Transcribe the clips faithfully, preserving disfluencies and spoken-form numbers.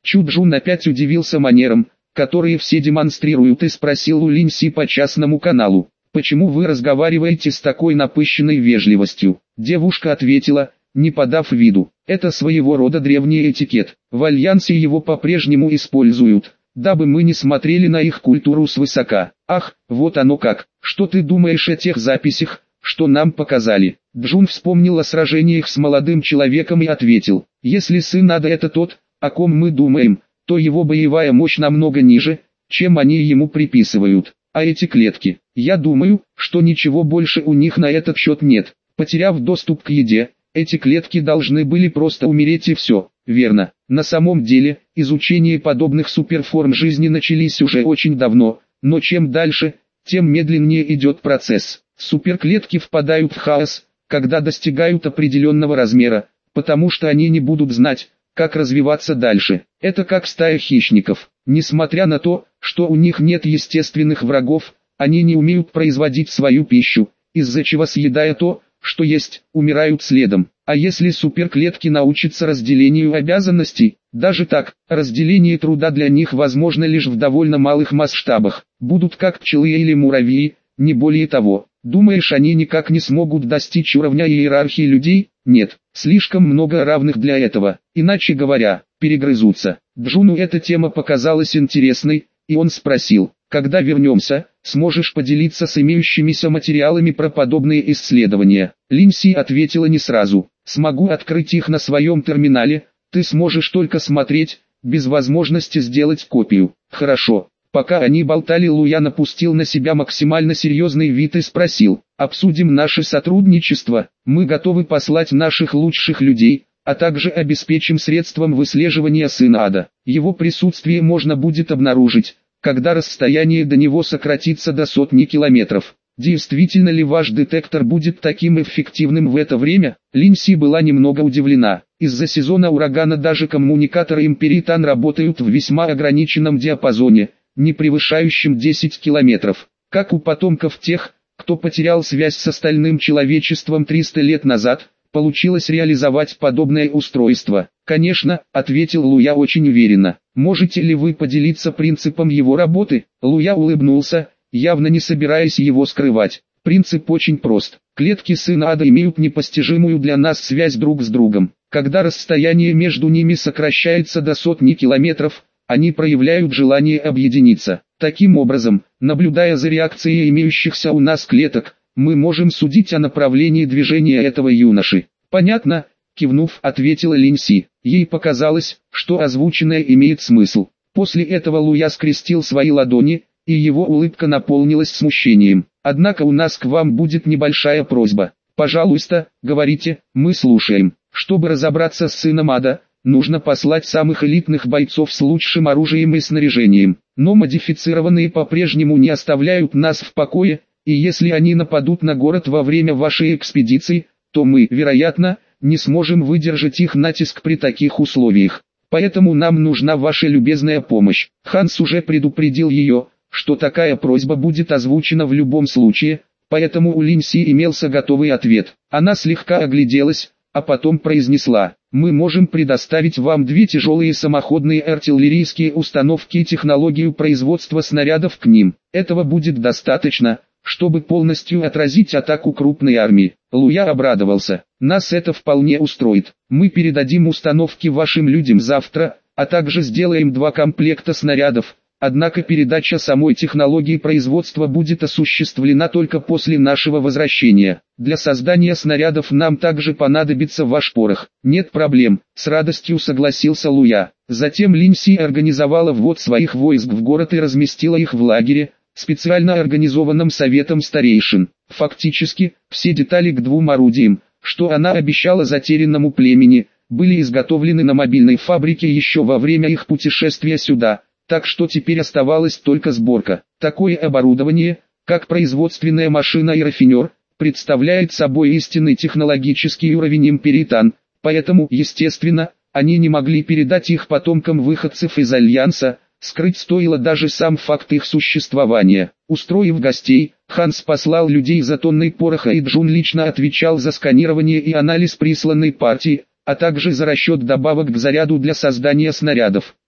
Чу Джун опять удивился манерам, которые все демонстрируют, и спросил у Линь Си по частному каналу: «Почему вы разговариваете с такой напыщенной вежливостью?» Девушка ответила, не подав виду: «Это своего рода древний этикет, в Альянсе его по-прежнему используют, дабы мы не смотрели на их культуру свысока». «Ах, вот оно как, что ты думаешь о тех записях, что нам показали?» Джун вспомнил о сражениях с молодым человеком и ответил: «Если сын Ада это тот, о ком мы думаем, то его боевая мощь намного ниже, чем они ему приписывают. А эти клетки, я думаю, что ничего больше у них на этот счет нет. Потеряв доступ к еде, эти клетки должны были просто умереть и все». Верно. На самом деле, изучение подобных суперформ жизни начались уже очень давно, но чем дальше, тем медленнее идет процесс. Суперклетки впадают в хаос, когда достигают определенного размера, потому что они не будут знать, как развиваться дальше. Это как стая хищников. Несмотря на то, что у них нет естественных врагов, они не умеют производить свою пищу, из-за чего, съедая то, что есть, умирают следом. А если суперклетки научатся разделению обязанностей, даже так, разделение труда для них возможно лишь в довольно малых масштабах, будут как пчелы или муравьи, не более того. Думаешь, они никак не смогут достичь уровня иерархии людей? Нет, слишком много равных для этого, иначе говоря, перегрызутся. Джуну эта тема показалась интересной, и он спросил: «Когда вернемся, сможешь поделиться с имеющимися материалами про подобные исследования?» Линь Си ответила не сразу: «Смогу открыть их на своем терминале, ты сможешь только смотреть, без возможности сделать копию». «Хорошо». Пока они болтали, Луя напустил на себя максимально серьезный вид и спросил: «Обсудим наше сотрудничество, мы готовы послать наших лучших людей, а также обеспечим средством выслеживания сына Ада. Его присутствие можно будет обнаружить, когда расстояние до него сократится до сотни километров. Действительно ли ваш детектор будет таким эффективным в это время?» Линь Си была немного удивлена. Из-за сезона урагана даже коммуникаторы Империтан работают в весьма ограниченном диапазоне, не превышающим десять километров, как у потомков тех, кто потерял связь с остальным человечеством триста лет назад, получилось реализовать подобное устройство. «Конечно», — ответил Луя очень уверенно. «Можете ли вы поделиться принципом его работы?» Луя улыбнулся, явно не собираясь его скрывать. «Принцип очень прост. Клетки сына Ада имеют непостижимую для нас связь друг с другом. Когда расстояние между ними сокращается до сотни километров, они проявляют желание объединиться. Таким образом, наблюдая за реакцией имеющихся у нас клеток, мы можем судить о направлении движения этого юноши». «Понятно», — кивнув, ответила Линь Си. Ей показалось, что озвученное имеет смысл. После этого Луя скрестил свои ладони, и его улыбка наполнилась смущением. «Однако у нас к вам будет небольшая просьба. Пожалуйста, говорите, мы слушаем. Чтобы разобраться с сыном Ада, нужно послать самых элитных бойцов с лучшим оружием и снаряжением. Но модифицированные по-прежнему не оставляют нас в покое, и если они нападут на город во время вашей экспедиции, то мы, вероятно, не сможем выдержать их натиск при таких условиях. Поэтому нам нужна ваша любезная помощь». Ханс уже предупредил ее, что такая просьба будет озвучена в любом случае, поэтому у Линь Си имелся готовый ответ. Она слегка огляделась, а потом произнесла: «Мы можем предоставить вам две тяжелые самоходные артиллерийские установки и технологию производства снарядов к ним. Этого будет достаточно, чтобы полностью отразить атаку крупной армии». Луя обрадовался: «Нас это вполне устроит. Мы передадим установки вашим людям завтра, а также сделаем два комплекта снарядов. Однако передача самой технологии производства будет осуществлена только после нашего возвращения. Для создания снарядов нам также понадобится ваш порох». «Нет проблем», — с радостью согласился Луя. Затем Линь Си организовала ввод своих войск в город и разместила их в лагере, специально организованном советом старейшин. Фактически, все детали к двум орудиям, что она обещала затерянному племени, были изготовлены на мобильной фабрике еще во время их путешествия сюда. Так что теперь оставалась только сборка. Такое оборудование, как производственная машина и рафинер, представляет собой истинный технологический уровень Империтан, поэтому, естественно, они не могли передать их потомкам выходцев из Альянса, скрыть стоило даже сам факт их существования. Устроив гостей, Ханс послал людей за тонной пороха, и Джун лично отвечал за сканирование и анализ присланной партии, а также за расчет добавок к заряду для создания снарядов.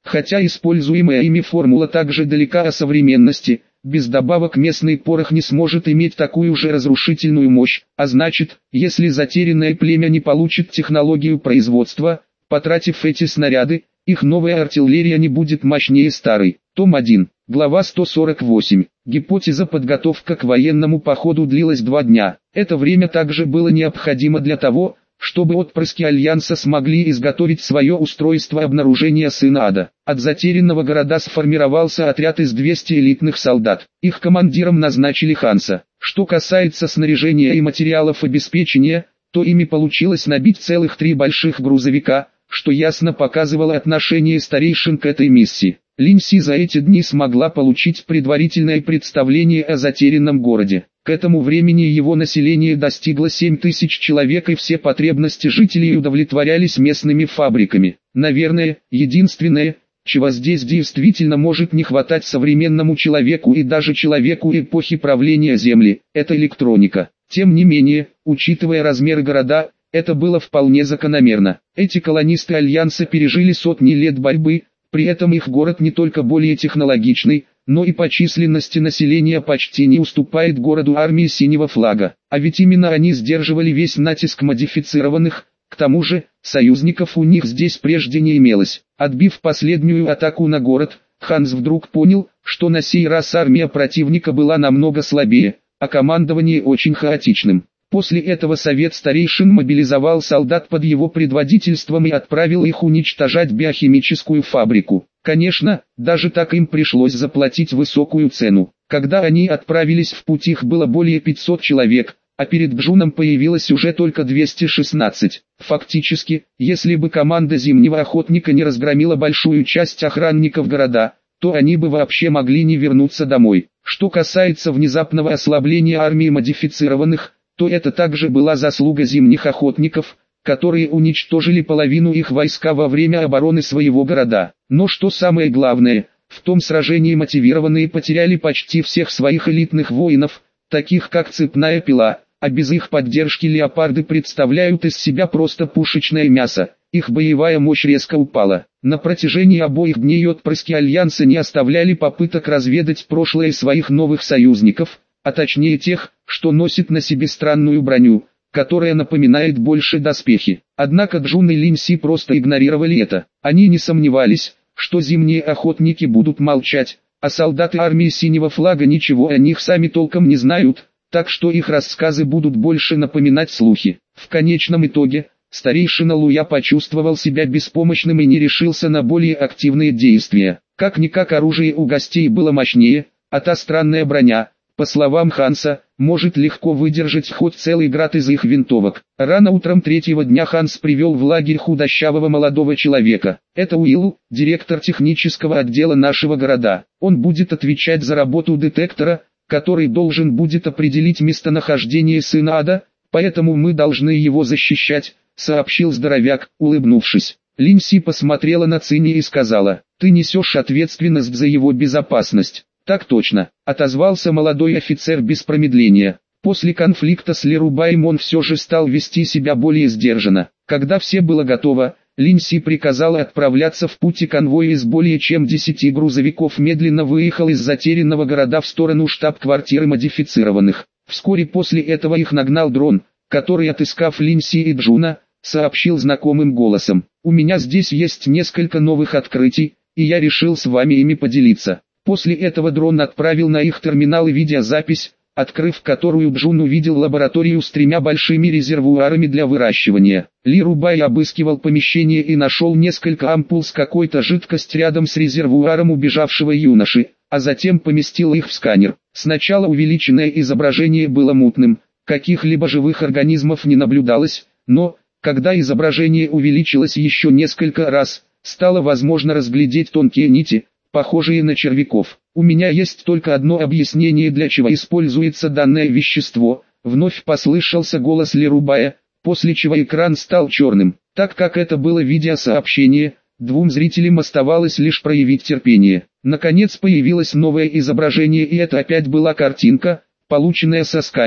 Хотя используемая ими формула также далека от современности, без добавок местный порох не сможет иметь такую же разрушительную мощь, а значит, если затерянное племя не получит технологию производства, потратив эти снаряды, их новая артиллерия не будет мощнее старой. Том один, глава сто сорок восемь. Гипотеза подготовка к военному походу длилась два дня. Это время также было необходимо для того, чтобы отпрыски Альянса смогли изготовить свое устройство обнаружения Сына Ада. От затерянного города сформировался отряд из двухсот элитных солдат. Их командиром назначили Ханса. Что касается снаряжения и материалов обеспечения, то ими получилось набить целых три больших грузовика, что ясно показывало отношение старейшин к этой миссии. Линь Си за эти дни смогла получить предварительное представление о затерянном городе. К этому времени его население достигло семь тысяч человек и все потребности жителей удовлетворялись местными фабриками. Наверное, единственное, чего здесь действительно может не хватать современному человеку и даже человеку эпохи правления Земли, это электроника. Тем не менее, учитывая размеры города, это было вполне закономерно. Эти колонисты Альянса пережили сотни лет борьбы, при этом их город не только более технологичный, но и по численности населения почти не уступает городу армии Синего Флага. А ведь именно они сдерживали весь натиск модифицированных, к тому же, союзников у них здесь прежде не имелось. Отбив последнюю атаку на город, Ханс вдруг понял, что на сей раз армия противника была намного слабее, а командование очень хаотичным. После этого совет старейшин мобилизовал солдат под его предводительством и отправил их уничтожать биохимическую фабрику. Конечно, даже так им пришлось заплатить высокую цену. Когда они отправились в путь, их было более пятисот человек, а перед Джуном появилось уже только двести шестнадцать. Фактически, если бы команда Зимнего Охотника не разгромила большую часть охранников города, то они бы вообще могли не вернуться домой. Что касается внезапного ослабления армии модифицированных, то это также была заслуга Зимних Охотников, которые уничтожили половину их войска во время обороны своего города. Но что самое главное, в том сражении мотивированные потеряли почти всех своих элитных воинов, таких как Цепная Пила, а без их поддержки леопарды представляют из себя просто пушечное мясо. Их боевая мощь резко упала. На протяжении обоих дней отпрыски Альянса не оставляли попыток разведать прошлое своих новых союзников, а точнее тех, что носит на себе странную броню, которая напоминает больше доспехи. Однако Джун и Линь Си просто игнорировали это. Они не сомневались, что Зимние Охотники будут молчать, а солдаты армии Синего Флага ничего о них сами толком не знают, так что их рассказы будут больше напоминать слухи. В конечном итоге, старейшина Луя почувствовал себя беспомощным и не решился на более активные действия. Как-никак оружие у гостей было мощнее, а та странная броня, по словам Ханса, может легко выдержать ход целый град из их винтовок. Рано утром третьего дня Ханс привел в лагерь худощавого молодого человека. Это Уилл, директор технического отдела нашего города. Он будет отвечать за работу детектора, который должен будет определить местонахождение Сына Ада, поэтому мы должны его защищать, сообщил здоровяк, улыбнувшись. Линь Си посмотрела на Цинни и сказала: «Ты несешь ответственность за его безопасность». «Так точно», — отозвался молодой офицер без промедления. После конфликта с Лерубаем он все же стал вести себя более сдержанно. Когда все было готово, Линь Си приказала отправляться в путь, и конвой из более чем десяти грузовиков медленно выехал из затерянного города в сторону штаб-квартиры модифицированных. Вскоре после этого их нагнал дрон, который, отыскав Линь Си и Джуна, сообщил знакомым голосом: «У меня здесь есть несколько новых открытий, и я решил с вами ими поделиться». После этого дрон отправил на их терминалы видеозапись, открыв которую Джун увидел лабораторию с тремя большими резервуарами для выращивания. Ли Рубай обыскивал помещение и нашел несколько ампул с какой-то жидкостью рядом с резервуаром убежавшего юноши, а затем поместил их в сканер. Сначала увеличенное изображение было мутным, каких-либо живых организмов не наблюдалось, но, когда изображение увеличилось еще несколько раз, стало возможно разглядеть тонкие нити, похожие на червяков. «У меня есть только одно объяснение, для чего используется данное вещество», — вновь послышался голос Лерубая, после чего экран стал черным. Так как это было видеосообщение, двум зрителям оставалось лишь проявить терпение. Наконец появилось новое изображение, и это опять была картинка, полученная со сканера,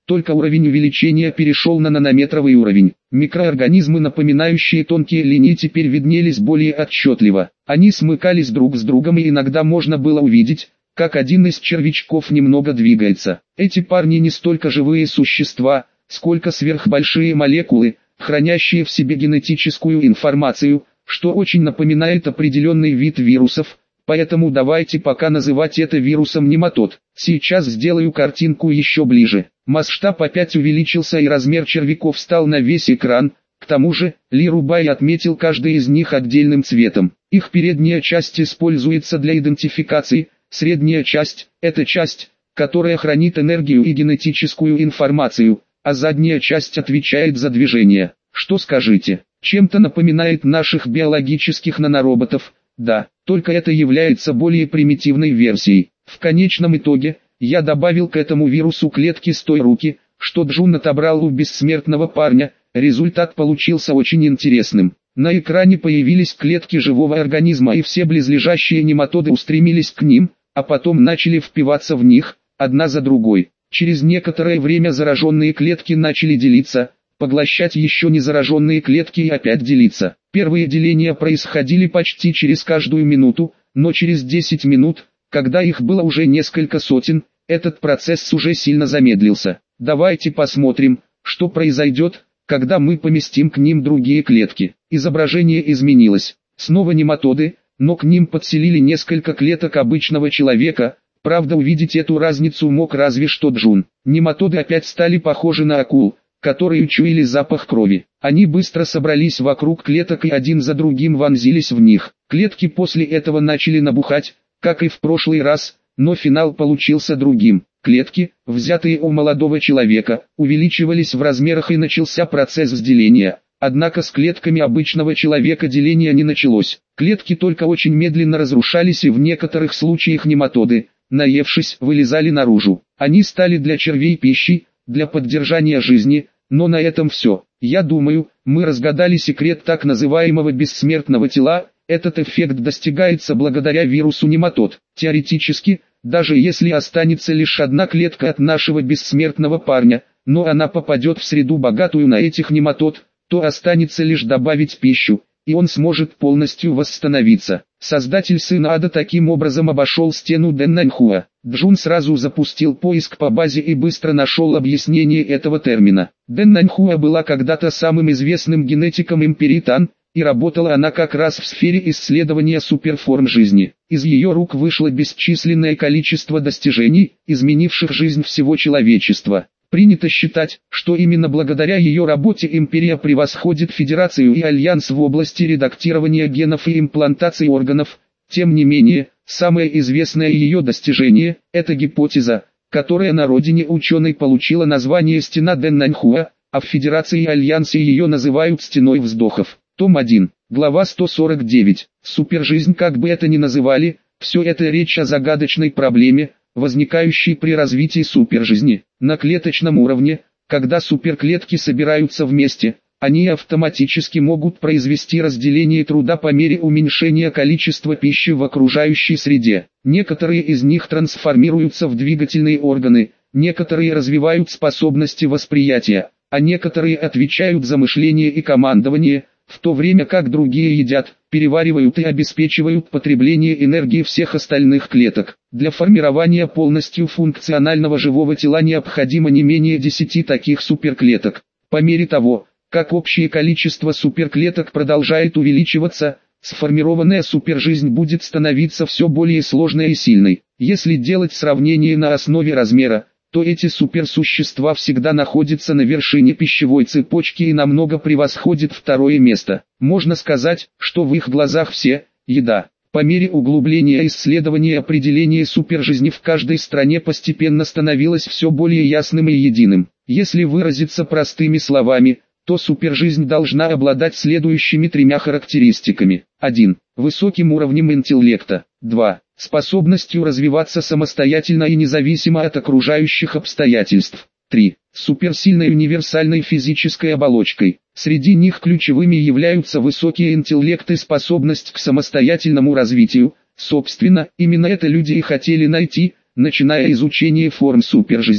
только уровень увеличения перешел на нанометровый уровень. Микроорганизмы, напоминающие тонкие линии, теперь виднелись более отчетливо. Они смыкались друг с другом, и иногда можно было увидеть, как один из червячков немного двигается. Эти парни не столько живые существа, сколько сверхбольшие молекулы, хранящие в себе генетическую информацию, что очень напоминает определенный вид вирусов, поэтому давайте пока называть это вирусом нематод. Сейчас сделаю картинку еще ближе. Масштаб опять увеличился и размер червяков стал на весь экран. К тому же, Ли Рубай отметил каждый из них отдельным цветом. Их передняя часть используется для идентификации, средняя часть – это часть, которая хранит энергию и генетическую информацию, а задняя часть отвечает за движение. Что скажете? Чем-то напоминает наших биологических нанороботов? Да, только это является более примитивной версией. В конечном итоге, я добавил к этому вирусу клетки с той руки, что Джун отобрал у бессмертного парня. Результат получился очень интересным. На экране появились клетки живого организма, и все близлежащие нематоды устремились к ним, а потом начали впиваться в них, одна за другой. Через некоторое время зараженные клетки начали делиться, поглощать еще не зараженные клетки и опять делиться. Первые деления происходили почти через каждую минуту, но через десять минут, когда их было уже несколько сотен, этот процесс уже сильно замедлился. Давайте посмотрим, что произойдет, когда мы поместим к ним другие клетки. Изображение изменилось. Снова нематоды, но к ним подселили несколько клеток обычного человека. Правда, увидеть эту разницу мог разве что Джун. Нематоды опять стали похожи на акул, которые учуяли запах крови. Они быстро собрались вокруг клеток и один за другим вонзились в них. Клетки после этого начали набухать, как и в прошлый раз, но финал получился другим. Клетки, взятые у молодого человека, увеличивались в размерах и начался процесс деления. Однако с клетками обычного человека деление не началось. Клетки только очень медленно разрушались, и в некоторых случаях нематоды, наевшись, вылезали наружу. Они стали для червей пищей, для поддержания жизни, но на этом все. Я думаю, мы разгадали секрет так называемого бессмертного тела. Этот эффект достигается благодаря вирусу нематод. Теоретически, даже если останется лишь одна клетка от нашего бессмертного парня, но она попадет в среду, богатую на этих нематод, то останется лишь добавить пищу, и он сможет полностью восстановиться. Создатель Сына Ада таким образом обошел стену Дэннаньхуа. Джун сразу запустил поиск по базе и быстро нашел объяснение этого термина. Дэннаньхуа была когда-то самым известным генетиком империи Тан, и работала она как раз в сфере исследования суперформ жизни. Из ее рук вышло бесчисленное количество достижений, изменивших жизнь всего человечества. Принято считать, что именно благодаря ее работе империя превосходит Федерацию и Альянс в области редактирования генов и имплантации органов. Тем не менее, самое известное ее достижение – это гипотеза, которая на родине ученой получила название «Стена Дэннаньхуа», а в Федерации и Альянсе ее называют «Стеной вздохов». Том один, глава сто сорок девять. Супержизнь, как бы это ни называли, все это речь о загадочной проблеме, возникающей при развитии супержизни. На клеточном уровне, когда суперклетки собираются вместе, они автоматически могут произвести разделение труда по мере уменьшения количества пищи в окружающей среде. Некоторые из них трансформируются в двигательные органы, некоторые развивают способности восприятия, а некоторые отвечают за мышление и командование, в то время как другие едят, переваривают и обеспечивают потребление энергии всех остальных клеток. Для формирования полностью функционального живого тела необходимо не менее десяти таких суперклеток. По мере того, как общее количество суперклеток продолжает увеличиваться, сформированная супержизнь будет становиться все более сложной и сильной. Если делать сравнение на основе размера, то эти суперсущества всегда находятся на вершине пищевой цепочки и намного превосходят второе место. Можно сказать, что в их глазах все – еда. По мере углубления исследования определение супержизни в каждой стране постепенно становилось все более ясным и единым. Если выразиться простыми словами, то супержизнь должна обладать следующими тремя характеристиками. один. Высоким уровнем интеллекта. два. Способностью развиваться самостоятельно и независимо от окружающих обстоятельств. три. Суперсильной универсальной физической оболочкой. Среди них ключевыми являются высокий интеллект и способность к самостоятельному развитию. Собственно, именно это люди и хотели найти, начиная изучение форм супержизни.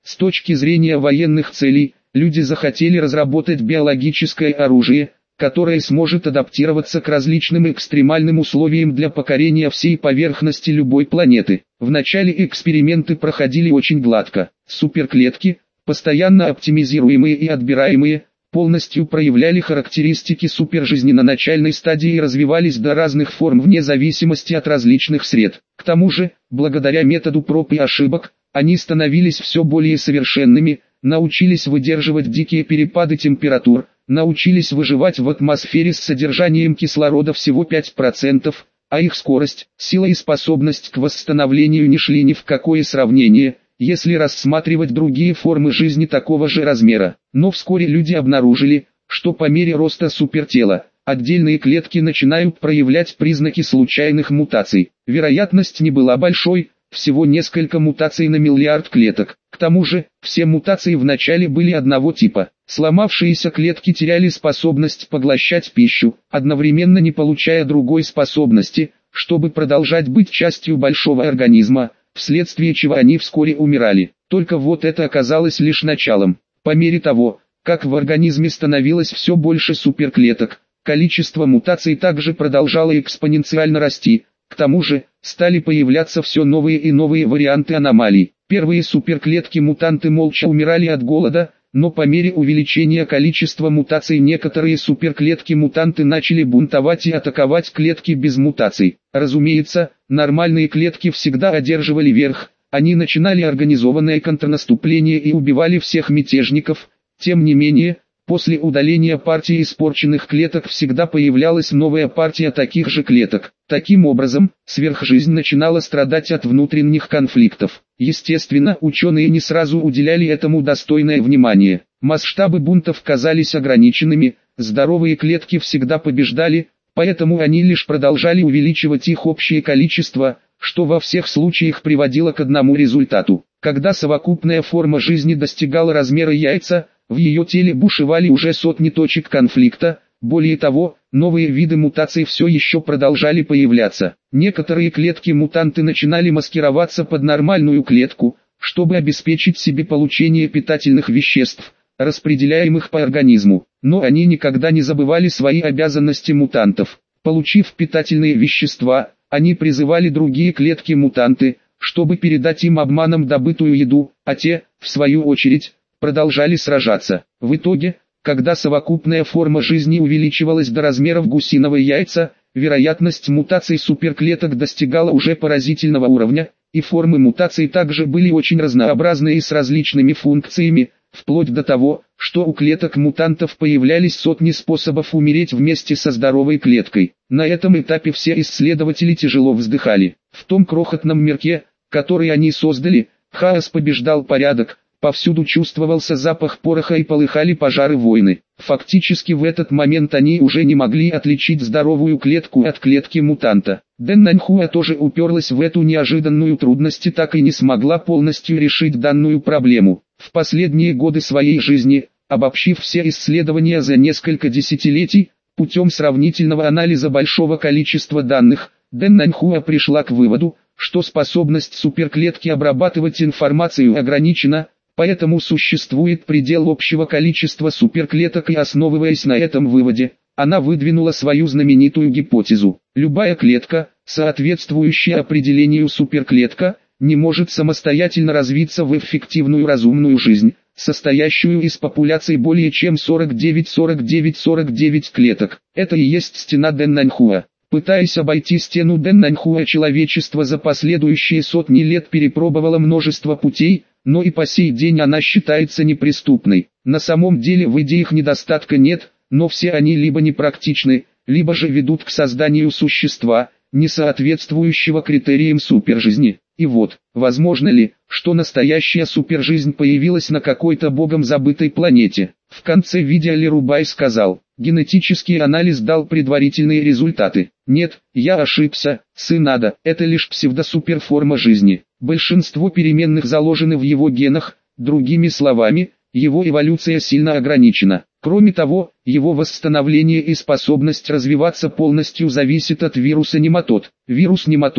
С точки зрения военных целей, люди захотели разработать биологическое оружие, которое сможет адаптироваться к различным экстремальным условиям для покорения всей поверхности любой планеты. Вначале эксперименты проходили очень гладко. Суперклетки, постоянно оптимизируемые и отбираемые, полностью проявляли характеристики супержизни на начальной стадии и развивались до разных форм вне зависимости от различных сред. К тому же, благодаря методу проб и ошибок, они становились все более совершенными, научились выдерживать дикие перепады температур, научились выживать в атмосфере с содержанием кислорода всего пять процентов, а их скорость, сила и способность к восстановлению не шли ни в какое сравнение, если рассматривать другие формы жизни такого же размера. Но вскоре люди обнаружили, что по мере роста супертела, отдельные клетки начинают проявлять признаки случайных мутаций. Вероятность не была большой, всего несколько мутаций на миллиард клеток. К тому же, все мутации вначале были одного типа. Сломавшиеся клетки теряли способность поглощать пищу, одновременно не получая другой способности, чтобы продолжать быть частью большого организма, вследствие чего они вскоре умирали. Только вот это оказалось лишь началом. По мере того, как в организме становилось все больше суперклеток, количество мутаций также продолжало экспоненциально расти. К тому же, стали появляться все новые и новые варианты аномалий. Первые суперклетки-мутанты молча умирали от голода, но по мере увеличения количества мутаций некоторые суперклетки-мутанты начали бунтовать и атаковать клетки без мутаций. Разумеется, нормальные клетки всегда одерживали верх, они начинали организованное контрнаступление и убивали всех мятежников. Тем не менее, после удаления партии испорченных клеток всегда появлялась новая партия таких же клеток. Таким образом, сверхжизнь начинала страдать от внутренних конфликтов. Естественно, ученые не сразу уделяли этому достойное внимание. Масштабы бунтов казались ограниченными, здоровые клетки всегда побеждали, поэтому они лишь продолжали увеличивать их общее количество, что во всех случаях приводило к одному результату. Когда совокупная форма жизни достигала размера яйца, в ее теле бушевали уже сотни точек конфликта. Более того, новые виды мутаций все еще продолжали появляться. Некоторые клетки-мутанты начинали маскироваться под нормальную клетку, чтобы обеспечить себе получение питательных веществ, распределяемых по организму. Но они никогда не забывали свои обязанности мутантов. Получив питательные вещества, они призывали другие клетки-мутанты, чтобы передать им обманом добытую еду, а те, в свою очередь, продолжали сражаться. В итоге, когда совокупная форма жизни увеличивалась до размеров гусиного яйца, вероятность мутаций суперклеток достигала уже поразительного уровня, и формы мутаций также были очень разнообразные и с различными функциями, вплоть до того, что у клеток-мутантов появлялись сотни способов умереть вместе со здоровой клеткой. На этом этапе все исследователи тяжело вздыхали. В том крохотном мирке, который они создали, хаос побеждал порядок. Повсюду чувствовался запах пороха и полыхали пожары войны. Фактически в этот момент они уже не могли отличить здоровую клетку от клетки мутанта. Дэн Наньхуа тоже уперлась в эту неожиданную трудность и так и не смогла полностью решить данную проблему. В последние годы своей жизни, обобщив все исследования за несколько десятилетий, путем сравнительного анализа большого количества данных, Дэн Наньхуа пришла к выводу, что способность суперклетки обрабатывать информацию ограничена, поэтому существует предел общего количества суперклеток, и основываясь на этом выводе, она выдвинула свою знаменитую гипотезу. Любая клетка, соответствующая определению суперклетка, не может самостоятельно развиться в эффективную разумную жизнь, состоящую из популяций более чем сорок девять сорок девять сорок девять клеток. Это и есть стена Дэн Наньхуа. Пытаясь обойти стену Дэн Наньхуа, человечество за последующие сотни лет перепробовало множество путей, но и по сей день она считается неприступной. На самом деле в идеях недостатка нет, но все они либо непрактичны, либо же ведут к созданию существа, не соответствующего критериям супержизни. И вот, возможно ли, что настоящая супержизнь появилась на какой-то богом забытой планете? В конце видео Ли Рубай сказал: генетический анализ дал предварительные результаты. Нет, я ошибся, сын ада, это лишь псевдосуперформа жизни. Большинство переменных заложены в его генах, другими словами, его эволюция сильно ограничена. Кроме того, его восстановление и способность развиваться полностью зависит от вируса нематод. Вирус нематод –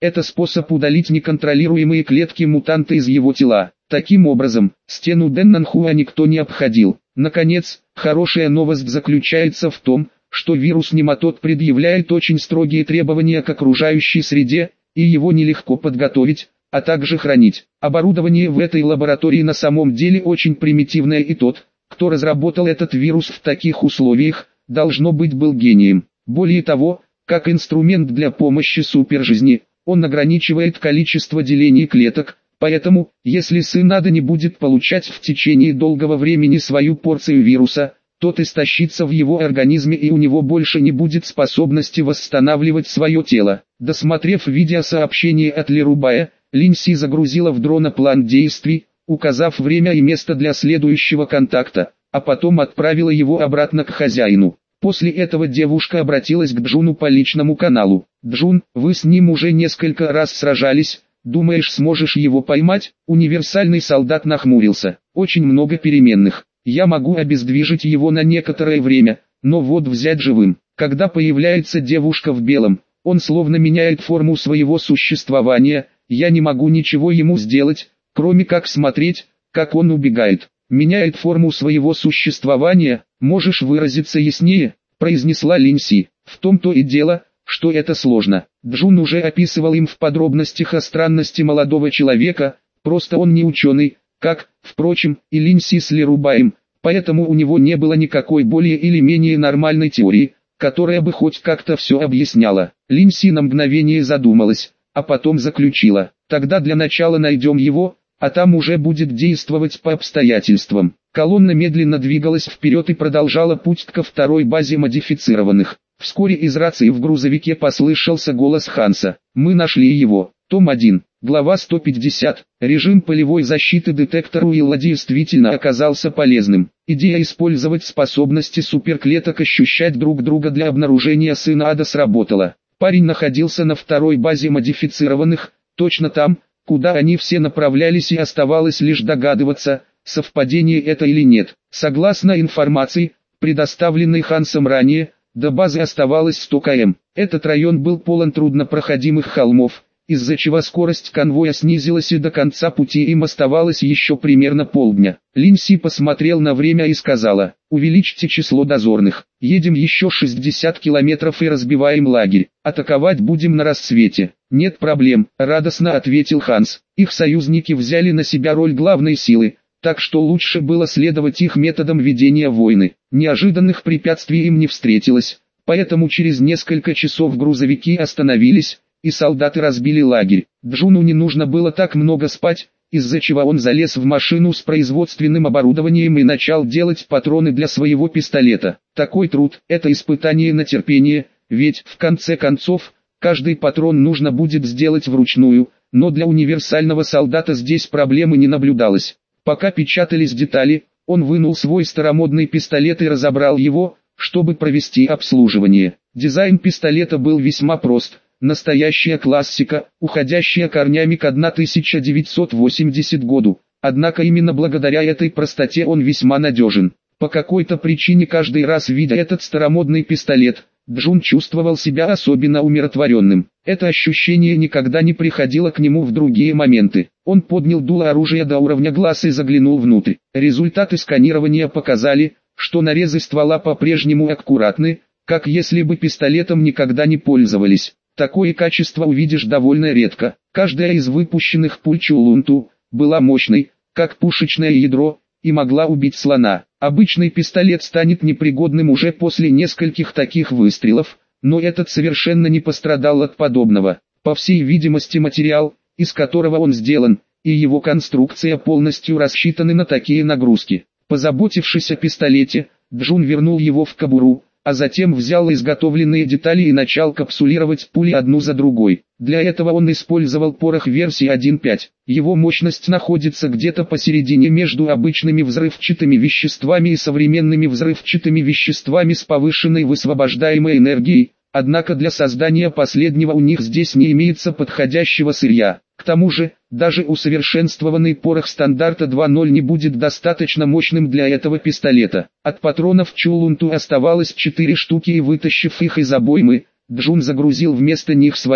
Это способ удалить неконтролируемые клетки-мутанта из его тела. Таким образом, стену Деннанхуа никто не обходил. Наконец, хорошая новость заключается в том, что вирус-нематод предъявляет очень строгие требования к окружающей среде, и его нелегко подготовить, а также хранить. Оборудование в этой лаборатории на самом деле очень примитивное, и тот, кто разработал этот вирус в таких условиях, должно быть был гением. Более того, как инструмент для помощи супержизни, он ограничивает количество делений клеток, поэтому, если сын Ада не будет получать в течение долгого времени свою порцию вируса, тот истощится в его организме и у него больше не будет способности восстанавливать свое тело. Досмотрев видеосообщение от Лерубая, Линси загрузила в дрона план действий, указав время и место для следующего контакта, а потом отправила его обратно к хозяину. После этого девушка обратилась к Джуну по личному каналу. «Джун, вы с ним уже несколько раз сражались, думаешь, сможешь его поймать?» Универсальный солдат нахмурился. «Очень много переменных. Я могу обездвижить его на некоторое время, но вот взять живым. Когда появляется девушка в белом, он словно меняет форму своего существования, я не могу ничего ему сделать, кроме как смотреть, как он убегает. Меняет форму своего существования, можешь выразиться яснее?» произнесла Линси. «В том-то и дело, что это сложно». Джун уже описывал им в подробностях о странности молодого человека, просто он не ученый, как, впрочем, и Линси с Лерубаем, поэтому у него не было никакой более или менее нормальной теории, которая бы хоть как-то все объясняла. Линси на мгновение задумалась, а потом заключила: «Тогда для начала найдем его, а там уже будет действовать по обстоятельствам». Колонна медленно двигалась вперед и продолжала путь ко второй базе модифицированных. Вскоре из рации в грузовике послышался голос Ханса: «Мы нашли его». Том один. Глава сто пятьдесят. Режим полевой защиты детектору Уилла действительно оказался полезным. Идея использовать способности суперклеток ощущать друг друга для обнаружения сына Ада сработала. Парень находился на второй базе модифицированных, точно там, куда они все направлялись, и оставалось лишь догадываться, совпадение это или нет. Согласно информации, предоставленной Хансом ранее, до базы оставалось сто километров. Этот район был полон труднопроходимых холмов, из-за чего скорость конвоя снизилась, и до конца пути им оставалось еще примерно полдня. Линси посмотрел на время и сказала: «Увеличьте число дозорных. Едем еще шестьдесят километров и разбиваем лагерь. Атаковать будем на рассвете». «Нет проблем», — радостно ответил Ханс. Их союзники взяли на себя роль главной силы, так что лучше было следовать их методам ведения войны. Неожиданных препятствий им не встретилось, поэтому через несколько часов грузовики остановились, и солдаты разбили лагерь. Джуну не нужно было так много спать, из-за чего он залез в машину с производственным оборудованием и начал делать патроны для своего пистолета. Такой труд – это испытание на терпение, ведь, в конце концов, каждый патрон нужно будет сделать вручную, но для универсального солдата здесь проблемы не наблюдалось. Пока печатались детали, он вынул свой старомодный пистолет и разобрал его, чтобы провести обслуживание. Дизайн пистолета был весьма прост. Настоящая классика, уходящая корнями к тысяча девятьсот восьмидесятому году, однако именно благодаря этой простоте он весьма надежен. По какой-то причине каждый раз видя этот старомодный пистолет, Джун чувствовал себя особенно умиротворенным. Это ощущение никогда не приходило к нему в другие моменты. Он поднял дуло оружия до уровня глаз и заглянул внутрь. Результаты сканирования показали, что нарезы ствола по-прежнему аккуратны, как если бы пистолетом никогда не пользовались. Такое качество увидишь довольно редко. Каждая из выпущенных пуль Чулунту была мощной, как пушечное ядро, и могла убить слона. Обычный пистолет станет непригодным уже после нескольких таких выстрелов, но этот совершенно не пострадал от подобного. По всей видимости, материал, из которого он сделан, и его конструкция полностью рассчитаны на такие нагрузки. Позаботившись о пистолете, Джун вернул его в кобуру, а затем взял изготовленные детали и начал капсулировать пули одну за другой. Для этого он использовал порох версии один точка пять. Его мощность находится где-то посередине между обычными взрывчатыми веществами и современными взрывчатыми веществами с повышенной высвобождаемой энергией, однако для создания последнего у них здесь не имеется подходящего сырья. К тому же, даже усовершенствованный порох стандарта два ноль не будет достаточно мощным для этого пистолета. От патронов Чулунту оставалось четыре штуки, и вытащив их из обоймы, Джун загрузил вместо них свои.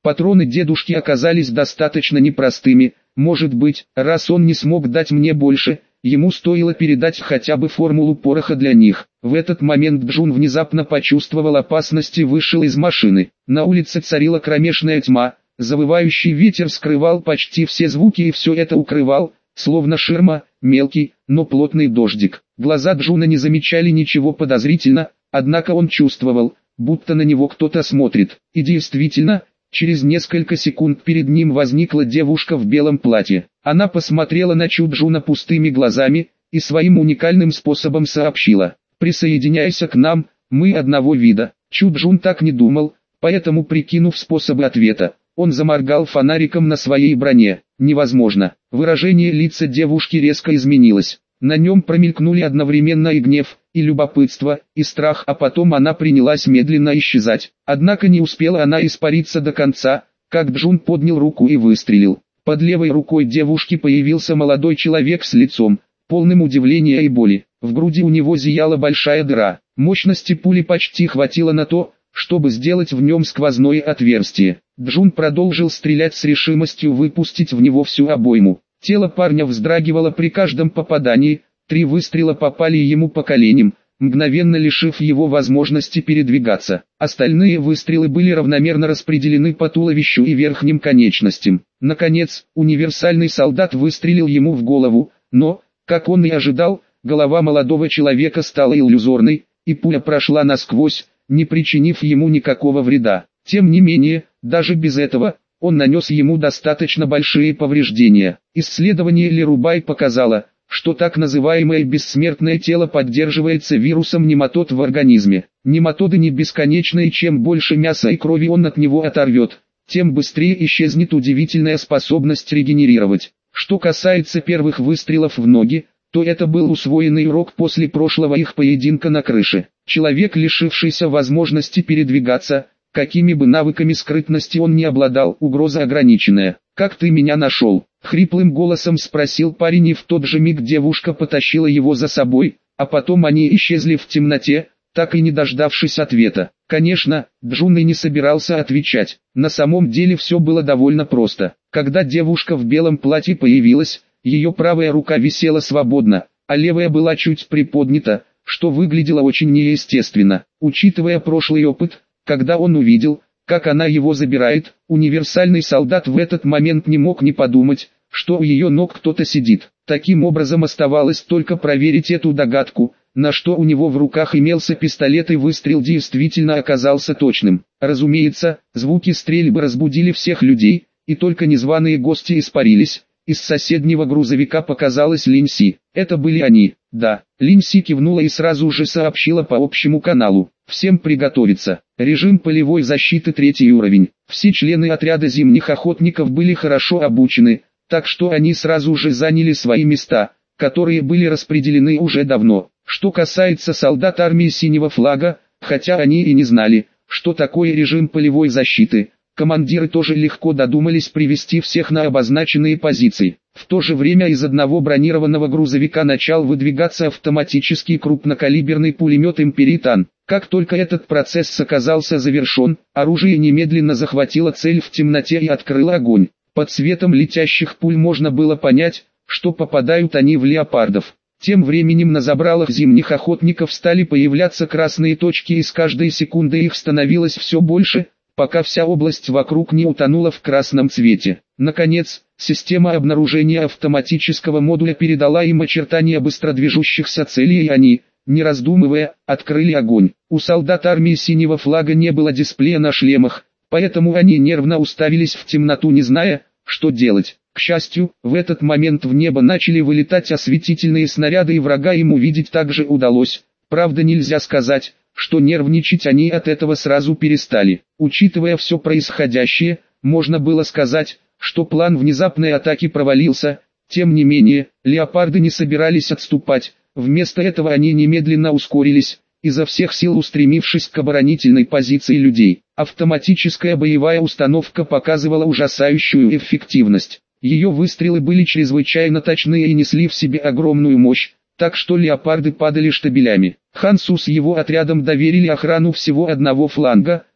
Патроны дедушки оказались достаточно непростыми, может быть, раз он не смог дать мне больше, ему стоило передать хотя бы формулу пороха для них. В этот момент Джун внезапно почувствовал опасность и вышел из машины. На улице царила кромешная тьма, завывающий ветер скрывал почти все звуки и все это укрывал, словно ширма, мелкий, но плотный дождик. Глаза Джуна не замечали ничего подозрительного, однако он чувствовал, будто на него кто-то смотрит. И действительно, через несколько секунд перед ним возникла девушка в белом платье. Она посмотрела на Чу Джуна пустыми глазами и своим уникальным способом сообщила: «Присоединяйся к нам, мы одного вида». Чу Джун так не думал, поэтому, прикинув способы ответа, он заморгал фонариком на своей броне. Невозможно. Выражение лица девушки резко изменилось. На нем промелькнули одновременно и гнев, и любопытство, и страх, а потом она принялась медленно исчезать. Однако не успела она испариться до конца, как Джун поднял руку и выстрелил. Под левой рукой девушки появился молодой человек с лицом, полным удивления и боли. В груди у него зияла большая дыра. Мощности пули почти хватило на то, чтобы сделать в нем сквозное отверстие. Джун продолжил стрелять с решимостью выпустить в него всю обойму. Тело парня вздрагивало при каждом попадании, три выстрела попали ему по коленям, мгновенно лишив его возможности передвигаться. Остальные выстрелы были равномерно распределены по туловищу и верхним конечностям. Наконец, универсальный солдат выстрелил ему в голову, но, как он и ожидал, голова молодого человека стала иллюзорной, и пуля прошла насквозь, не причинив ему никакого вреда. Тем не менее, даже без этого, он нанес ему достаточно большие повреждения. Исследование Лерубай показало, что так называемое бессмертное тело поддерживается вирусом нематод в организме. Нематоды не бесконечны, и чем больше мяса и крови он от него оторвет, тем быстрее исчезнет удивительная способность регенерировать. Что касается первых выстрелов в ноги, то это был усвоенный урок после прошлого их поединка на крыше. Человек, лишившийся возможности передвигаться, какими бы навыками скрытности он ни обладал, угроза ограниченная. «Как ты меня нашел?» — хриплым голосом спросил парень, и в тот же миг девушка потащила его за собой, а потом они исчезли в темноте, так и не дождавшись ответа. Конечно, Джун и не собирался отвечать. На самом деле все было довольно просто. Когда девушка в белом платье появилась, ее правая рука висела свободно, а левая была чуть приподнята, что выглядело очень неестественно. Учитывая прошлый опыт, когда он увидел, как она его забирает, универсальный солдат в этот момент не мог не подумать, что у ее ног кто-то сидит. Таким образом оставалось только проверить эту догадку, на что у него в руках имелся пистолет, и выстрел действительно оказался точным. Разумеется, звуки стрельбы разбудили всех людей, и только незваные гости испарились. Из соседнего грузовика показалась Линси. Это были они. Да, Линси кивнула и сразу же сообщила по общему каналу: «Всем приготовиться. Режим полевой защиты третий уровень». Все члены отряда зимних охотников были хорошо обучены, так что они сразу же заняли свои места, которые были распределены уже давно. Что касается солдат армии синего флага, хотя они и не знали, что такое режим полевой защиты, командиры тоже легко додумались привести всех на обозначенные позиции. В то же время из одного бронированного грузовика начал выдвигаться автоматический крупнокалиберный пулемет «Империтан». Как только этот процесс оказался завершен, оружие немедленно захватило цель в темноте и открыло огонь. Под светом летящих пуль можно было понять, что попадают они в леопардов. Тем временем на забралах зимних охотников стали появляться красные точки, и с каждой секундой их становилось все больше, пока вся область вокруг не утонула в красном цвете. Наконец, система обнаружения автоматического модуля передала им очертания быстродвижущихся целей, и они, не раздумывая, открыли огонь. У солдат армии синего флага не было дисплея на шлемах, поэтому они нервно уставились в темноту, не зная, что делать. К счастью, в этот момент в небо начали вылетать осветительные снаряды, и врага им увидеть также удалось. Правда, нельзя сказать, что нервничать они от этого сразу перестали. Учитывая все происходящее, можно было сказать, что план внезапной атаки провалился. Тем не менее, леопарды не собирались отступать, вместо этого они немедленно ускорились, изо всех сил устремившись к оборонительной позиции людей. Автоматическая боевая установка показывала ужасающую эффективность. Ее выстрелы были чрезвычайно точные и несли в себе огромную мощь, так что леопарды падали штабелями. Хансу с его отрядом доверили охрану всего одного фланга,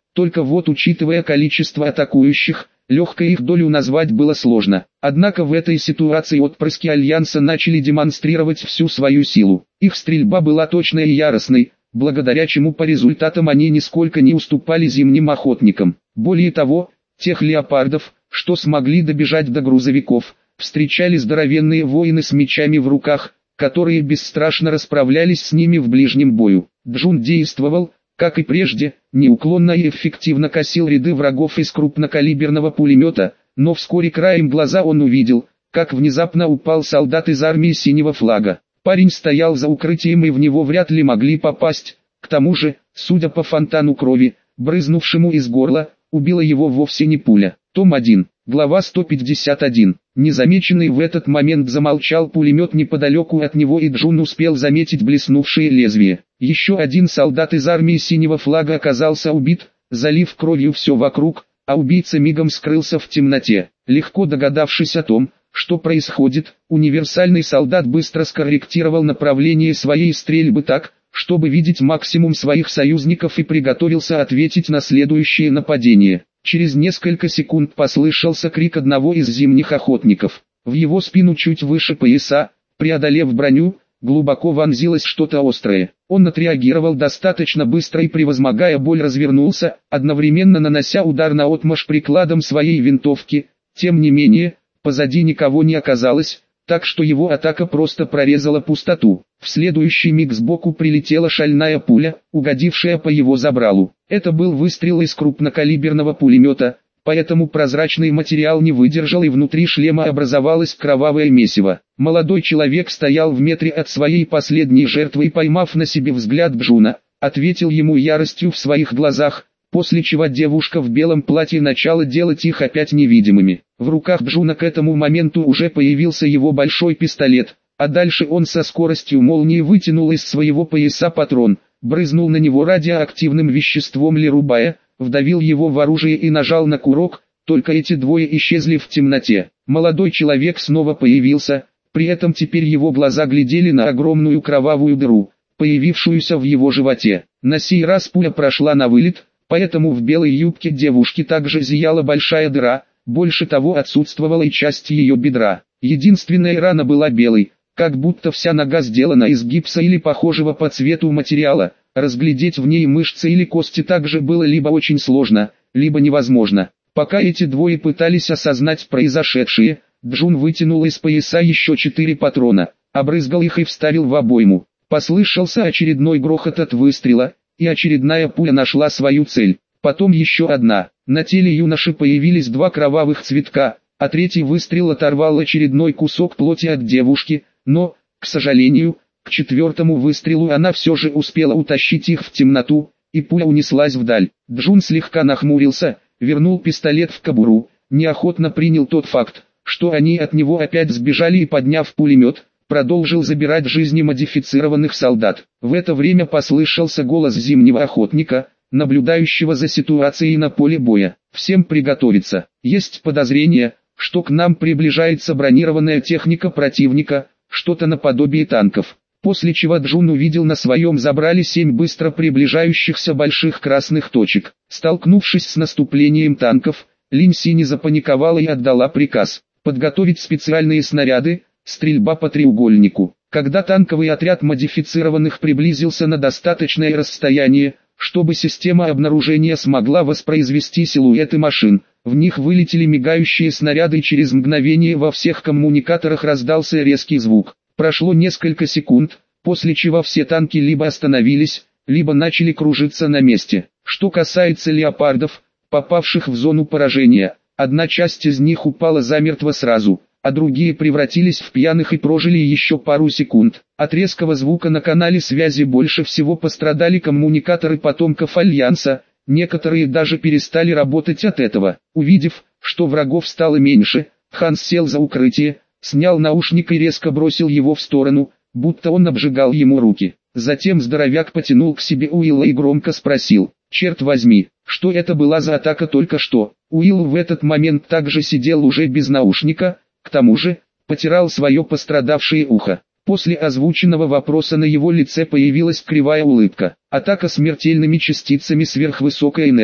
только вот учитывая количество атакующих, легкой их долю назвать было сложно. Однако в этой ситуации отпрыски Альянса начали демонстрировать всю свою силу. Их стрельба была точной и яростной, благодаря чему по результатам они нисколько не уступали зимним охотникам. Более того, тех леопардов, что смогли добежать до грузовиков, встречали здоровенные воины с мечами в руках, которые бесстрашно расправлялись с ними в ближнем бою. Джун действовал, как и прежде, неуклонно и эффективно косил ряды врагов из крупнокалиберного пулемета, но вскоре краем глаза он увидел, как внезапно упал солдат из армии синего флага. Парень стоял за укрытием и в него вряд ли могли попасть, к тому же, судя по фонтану крови, брызнувшему из горла, убила его вовсе не пуля. Том один, глава сто пятьдесят один. Незамеченный в этот момент замолчал пулемет неподалеку от него, и Джун успел заметить блеснувшее лезвие. Еще один солдат из армии синего флага оказался убит, залив кровью все вокруг, а убийца мигом скрылся в темноте. Легко догадавшись о том, что происходит, универсальный солдат быстро скорректировал направление своей стрельбы так, чтобы видеть максимум своих союзников, и приготовился ответить на следующее нападение. Через несколько секунд послышался крик одного из зимних охотников. В его спину чуть выше пояса, преодолев броню, глубоко вонзилось что-то острое. Он отреагировал достаточно быстро и, превозмогая боль, развернулся, одновременно нанося удар наотмашь прикладом своей винтовки. Тем не менее, позади никого не оказалось, так что его атака просто прорезала пустоту. В следующий миг сбоку прилетела шальная пуля, угодившая по его забралу. Это был выстрел из крупнокалиберного пулемета, поэтому прозрачный материал не выдержал, и внутри шлема образовалось кровавое месиво. Молодой человек стоял в метре от своей последней жертвы и, поймав на себе взгляд Джуна, ответил ему яростью в своих глазах, после чего девушка в белом платье начала делать их опять невидимыми. В руках Джуна к этому моменту уже появился его большой пистолет, а дальше он со скоростью молнии вытянул из своего пояса патрон, брызнул на него радиоактивным веществом Лерубая, вдавил его в оружие и нажал на курок. Только эти двое исчезли в темноте. Молодой человек снова появился, при этом теперь его глаза глядели на огромную кровавую дыру, появившуюся в его животе. На сей раз пуля прошла на вылет, поэтому в белой юбке девушки также зияла большая дыра, больше того, отсутствовала и часть ее бедра. Единственная рана была белой, как будто вся нога сделана из гипса или похожего по цвету материала. Разглядеть в ней мышцы или кости также было либо очень сложно, либо невозможно. Пока эти двое пытались осознать произошедшее, Джун вытянул из пояса еще четыре патрона, обрызгал их и вставил в обойму. Послышался очередной грохот от выстрела, и очередная пуля нашла свою цель. Потом еще одна. На теле юноши появились два кровавых цветка, а третий выстрел оторвал очередной кусок плоти от девушки, но, к сожалению, к четвертому выстрелу она все же успела утащить их в темноту, и пуля унеслась вдаль. Джун слегка нахмурился, вернул пистолет в кобуру, неохотно принял тот факт, что они от него опять сбежали, и, подняв пулемет, продолжил забирать жизни модифицированных солдат. В это время послышался голос зимнего охотника, наблюдающего за ситуацией на поле боя. «Всем приготовиться. Есть подозрение, что к нам приближается бронированная техника противника, что-то наподобие танков». После чего Джун увидел на своем забрале семь быстро приближающихся больших красных точек. Столкнувшись с наступлением танков, Линь Си не запаниковала и отдала приказ подготовить специальные снаряды, стрельба по треугольнику. Когда танковый отряд модифицированных приблизился на достаточное расстояние, чтобы система обнаружения смогла воспроизвести силуэты машин, в них вылетели мигающие снаряды, и через мгновение во всех коммуникаторах раздался резкий звук. Прошло несколько секунд, после чего все танки либо остановились, либо начали кружиться на месте. Что касается леопардов, попавших в зону поражения, одна часть из них упала замертво сразу, а другие превратились в пьяных и прожили еще пару секунд. От резкого звука на канале связи больше всего пострадали коммуникаторы потомков Альянса, некоторые даже перестали работать от этого. Увидев, что врагов стало меньше, Ханс сел за укрытие, снял наушник и резко бросил его в сторону, будто он обжигал ему руки. Затем здоровяк потянул к себе Уилла и громко спросил: «Черт возьми, что это была за атака только что?» Уилл в этот момент также сидел уже без наушника, к тому же, потирал свое пострадавшее ухо. После озвученного вопроса на его лице появилась кривая улыбка. Атака смертельными частицами сверхвысокой энергии.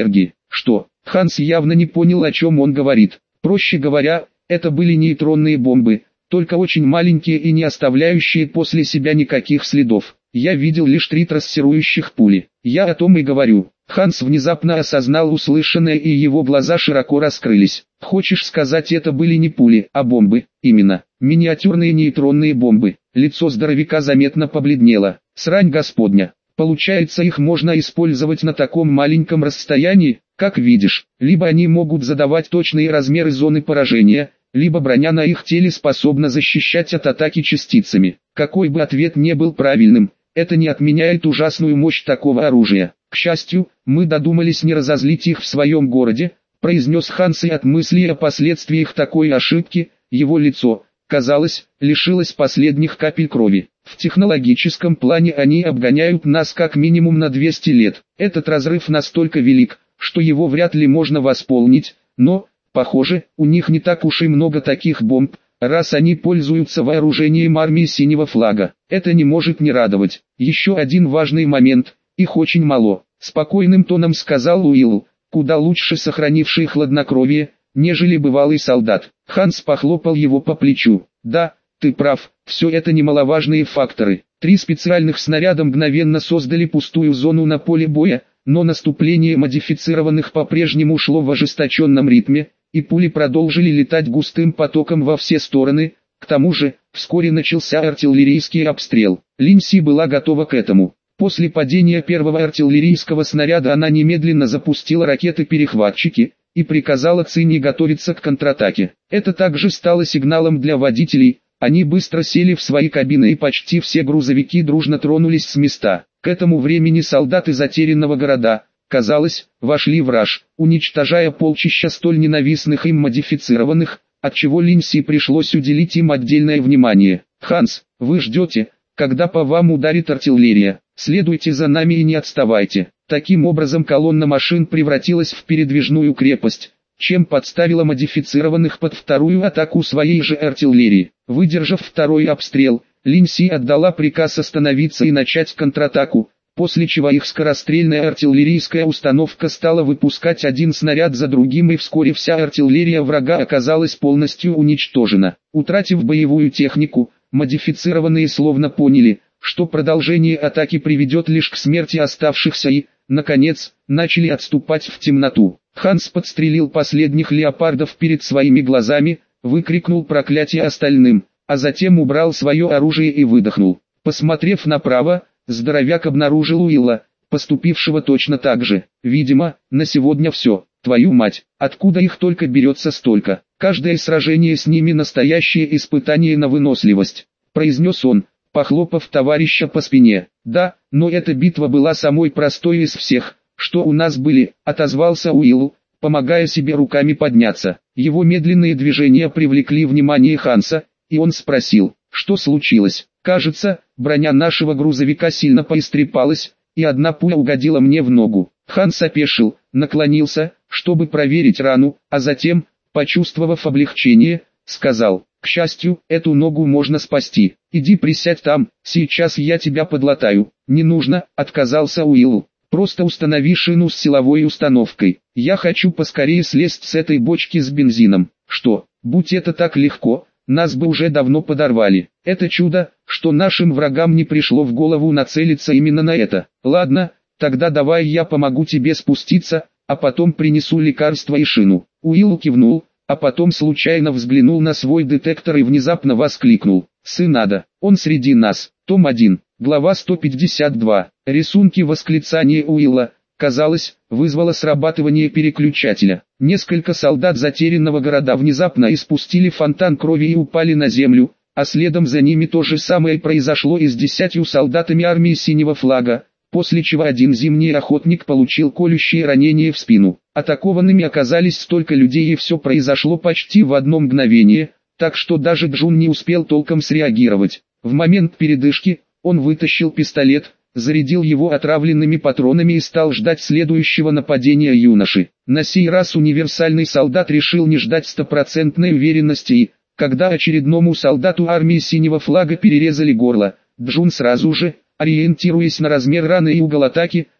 Что? Ханс явно не понял, о чем он говорит. Проще говоря, это были нейтронные бомбы, только очень маленькие и не оставляющие после себя никаких следов. Я видел лишь три трассирующих пули. Я о том и говорю. Ханс внезапно осознал услышанное, и его глаза широко раскрылись. Хочешь сказать, это были не пули, а бомбы? Именно. Миниатюрные нейтронные бомбы. Лицо здоровяка заметно побледнело. Срань господня. Получается, их можно использовать на таком маленьком расстоянии? Как видишь, либо они могут задавать точные размеры зоны поражения, либо броня на их теле способна защищать от атаки частицами. Какой бы ответ не был правильным, это не отменяет ужасную мощь такого оружия. К счастью, мы додумались не разозлить их в своем городе, произнес Ханс, и от мысли о последствиях такой ошибки, его лицо, казалось, лишилось последних капель крови. В технологическом плане они обгоняют нас как минимум на двести лет. Этот разрыв настолько велик, что его вряд ли можно восполнить, но, похоже, у них не так уж и много таких бомб, раз они пользуются вооружением армии синего флага. Это не может не радовать. Еще один важный момент, их очень мало, спокойным тоном сказал Уилл, куда лучше сохранивший хладнокровие, нежели бывалый солдат. Ханс похлопал его по плечу. Да, ты прав, все это немаловажные факторы. Три специальных снаряда мгновенно создали пустую зону на поле боя, но наступление модифицированных по-прежнему шло в ожесточенном ритме, и пули продолжили летать густым потоком во все стороны. К тому же, вскоре начался артиллерийский обстрел. Линси была готова к этому. После падения первого артиллерийского снаряда она немедленно запустила ракеты-перехватчики и приказала Цинни готовиться к контратаке. Это также стало сигналом для водителей. Они быстро сели в свои кабины, и почти все грузовики дружно тронулись с места. К этому времени солдаты затерянного города, казалось, вошли в раж, уничтожая полчища столь ненавистных им модифицированных, отчего Линси пришлось уделить им отдельное внимание. «Ханс, вы ждете, когда по вам ударит артиллерия. Следуйте за нами и не отставайте». Таким образом колонна машин превратилась в передвижную крепость, чем подставила модифицированных под вторую атаку своей же артиллерии. Выдержав второй обстрел, Линси отдала приказ остановиться и начать контратаку, после чего их скорострельная артиллерийская установка стала выпускать один снаряд за другим, и вскоре вся артиллерия врага оказалась полностью уничтожена. Утратив боевую технику, модифицированные словно поняли, что продолжение атаки приведет лишь к смерти оставшихся, и, наконец, начали отступать в темноту. Ханс подстрелил последних леопардов перед своими глазами, выкрикнул проклятие остальным, а затем убрал свое оружие и выдохнул. Посмотрев направо, здоровяк обнаружил Уилла, поступившего точно так же. «Видимо, на сегодня все. Твою мать, откуда их только берется столько? Каждое сражение с ними настоящее испытание на выносливость», произнес он, похлопав товарища по спине. «Да, но эта битва была самой простой из всех, что у нас были», отозвался Уилл, помогая себе руками подняться. Его медленные движения привлекли внимание Ханса, и он спросил, что случилось. «Кажется, броня нашего грузовика сильно поистрепалась, и одна пуля угодила мне в ногу». Ханс опешил, наклонился, чтобы проверить рану, а затем, почувствовав облегчение, сказал, «К счастью, эту ногу можно спасти. Иди присядь там, сейчас я тебя подлатаю». «Не нужно», — отказался Уилл. «Просто установи шину с силовой установкой. Я хочу поскорее слезть с этой бочки с бензином». «Что, будь это так легко, нас бы уже давно подорвали. Это чудо, что нашим врагам не пришло в голову нацелиться именно на это. Ладно, тогда давай я помогу тебе спуститься, а потом принесу лекарство и шину». Уилл кивнул, а потом случайно взглянул на свой детектор и внезапно воскликнул. «Сы надо, он среди нас». Том один, глава сто пятьдесят два. Рисунки восклицания Уилла, казалось, вызвало срабатывание переключателя. Несколько солдат затерянного города внезапно испустили фонтан крови и упали на землю, а следом за ними то же самое произошло и с десятью солдатами армии синего флага, после чего один зимний охотник получил колющее ранение в спину. Атакованными оказались столько людей, и все произошло почти в одно мгновение, так что даже Джун не успел толком среагировать. В момент передышки, он вытащил пистолет, зарядил его отравленными патронами и стал ждать следующего нападения юноши. На сей раз универсальный солдат решил не ждать стопроцентной уверенности, и, когда очередному солдату армии синего флага перерезали горло, Джун сразу же, ориентируясь на размер раны и угол атаки,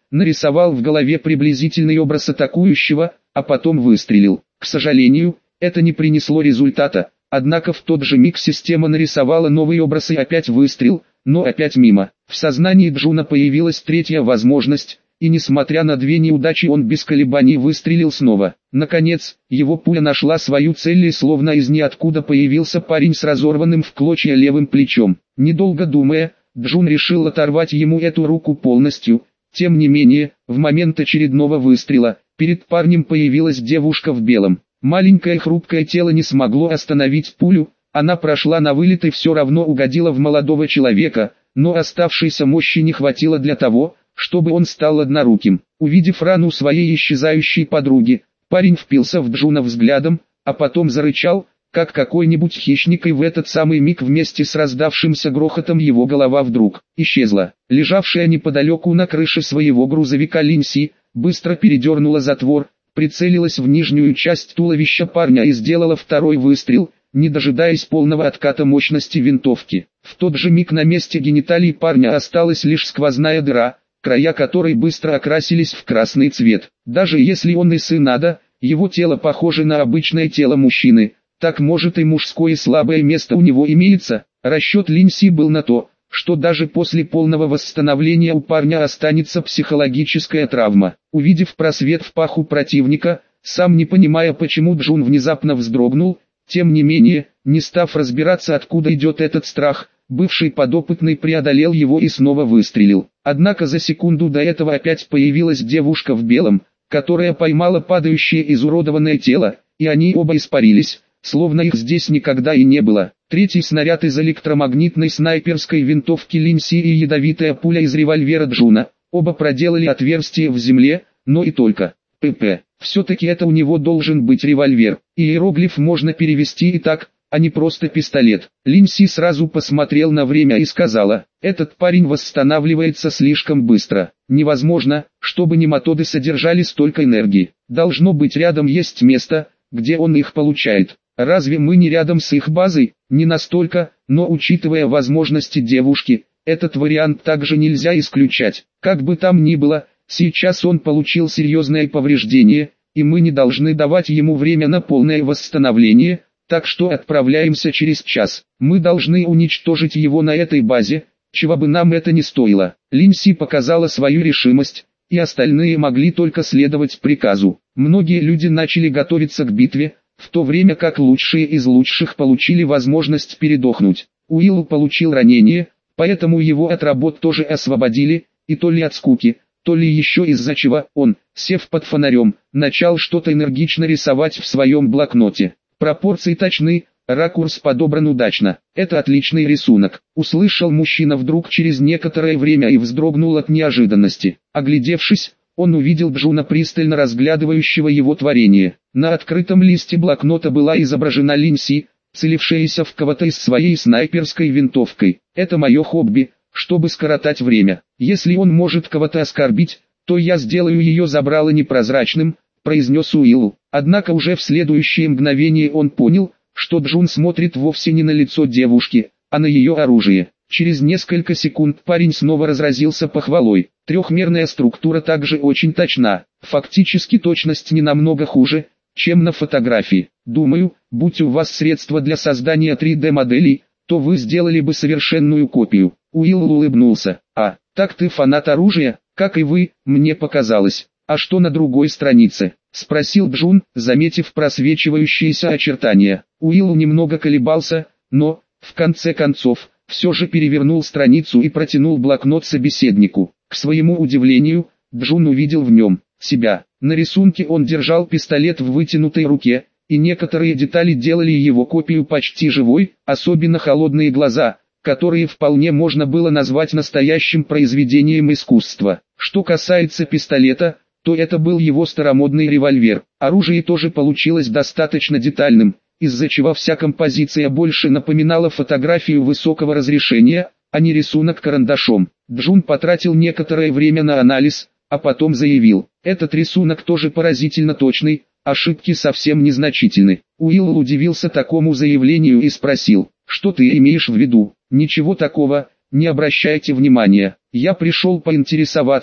нарисовал в голове приблизительный образ атакующего, а потом выстрелил. К сожалению, это не принесло результата, однако в тот же миг система нарисовала новый образ и опять выстрел, но опять мимо. В сознании Джуна появилась третья возможность, и несмотря на две неудачи он без колебаний выстрелил снова. Наконец, его пуля нашла свою цель и словно из ниоткуда появился парень с разорванным в клочья левым плечом. Недолго думая, Джун решил оторвать ему эту руку полностью. Тем не менее, в момент очередного выстрела, перед парнем появилась девушка в белом. Маленькое хрупкое тело не смогло остановить пулю, она прошла на вылет и все равно угодила в молодого человека, но оставшейся мощи не хватило для того, чтобы он стал одноруким. Увидев рану своей исчезающей подруги, парень впился в Джуна взглядом, а потом зарычал, как какой-нибудь хищник, и в этот самый миг вместе с раздавшимся грохотом его голова вдруг исчезла. Лежавшая неподалеку на крыше своего грузовика Линси, быстро передернула затвор, прицелилась в нижнюю часть туловища парня и сделала второй выстрел, не дожидаясь полного отката мощности винтовки. В тот же миг на месте гениталий парня осталась лишь сквозная дыра, края которой быстро окрасились в красный цвет. Даже если он и сын ада, его тело похоже на обычное тело мужчины, так может и мужское слабое место у него имеется. Расчет Линси был на то, что даже после полного восстановления у парня останется психологическая травма. Увидев просвет в паху противника, сам не понимая почему Джун внезапно вздрогнул, тем не менее, не став разбираться откуда идет этот страх, бывший подопытный преодолел его и снова выстрелил. Однако за секунду до этого опять появилась девушка в белом, которая поймала падающее изуродованное тело, и они оба испарились, словно их здесь никогда и не было. Третий снаряд из электромагнитной снайперской винтовки Линси и ядовитая пуля из револьвера Джуна, оба проделали отверстие в земле, но и только. ПП. Все-таки это у него должен быть револьвер. Иероглиф можно перевести и так, а не просто пистолет. Линси сразу посмотрел на время и сказала: «Этот парень восстанавливается слишком быстро. Невозможно, чтобы нематоды содержали столько энергии. Должно быть рядом есть место, где он их получает. Разве мы не рядом с их базой?» Не настолько, но учитывая возможности девушки, этот вариант также нельзя исключать. Как бы там ни было, сейчас он получил серьезное повреждение, и мы не должны давать ему время на полное восстановление, так что отправляемся через час. Мы должны уничтожить его на этой базе, чего бы нам это ни стоило. Линси показала свою решимость, и остальные могли только следовать приказу. Многие люди начали готовиться к битве, в то время как лучшие из лучших получили возможность передохнуть. Уилл получил ранение, поэтому его от работ тоже освободили, и то ли от скуки, то ли еще из-за чего он, сев под фонарем, начал что-то энергично рисовать в своем блокноте. Пропорции точны, ракурс подобран удачно. Это отличный рисунок. Услышал мужчина вдруг через некоторое время и вздрогнул от неожиданности. Оглядевшись, он увидел Джуна, пристально разглядывающего его творение. На открытом листе блокнота была изображена Линси, целившаяся в кого-то из своей снайперской винтовкой. «Это мое хобби, чтобы скоротать время. Если он может кого-то оскорбить, то я сделаю ее забрало непрозрачным», произнес Уилл. Однако уже в следующее мгновение он понял, что Джун смотрит вовсе не на лицо девушки, а на ее оружие. Через несколько секунд парень снова разразился похвалой. Трехмерная структура также очень точна. Фактически точность не намного хуже, чем на фотографии. Думаю, будь у вас средства для создания три дэ моделей, то вы сделали бы совершенную копию. Уилл улыбнулся. А, так ты фанат оружия, как и вы, мне показалось. А что на другой странице? Спросил Джун, заметив просвечивающиеся очертания. Уилл немного колебался, но, в конце концов, все же перевернул страницу и протянул блокнот собеседнику. К своему удивлению, Джун увидел в нем себя. На рисунке он держал пистолет в вытянутой руке, и некоторые детали делали его копию почти живой, особенно холодные глаза, которые вполне можно было назвать настоящим произведением искусства. Что касается пистолета, то это был его старомодный револьвер. Оружие тоже получилось достаточно детальным, из-за чего вся композиция больше напоминала фотографию высокого разрешения, а не рисунок карандашом. Джун потратил некоторое время на анализ, а потом заявил: «Этот рисунок тоже поразительно точный, ошибки совсем незначительны». Уилл удивился такому заявлению и спросил: «Что ты имеешь в виду?» «Ничего такого, не обращайте внимания. Я пришел поинтересоваться,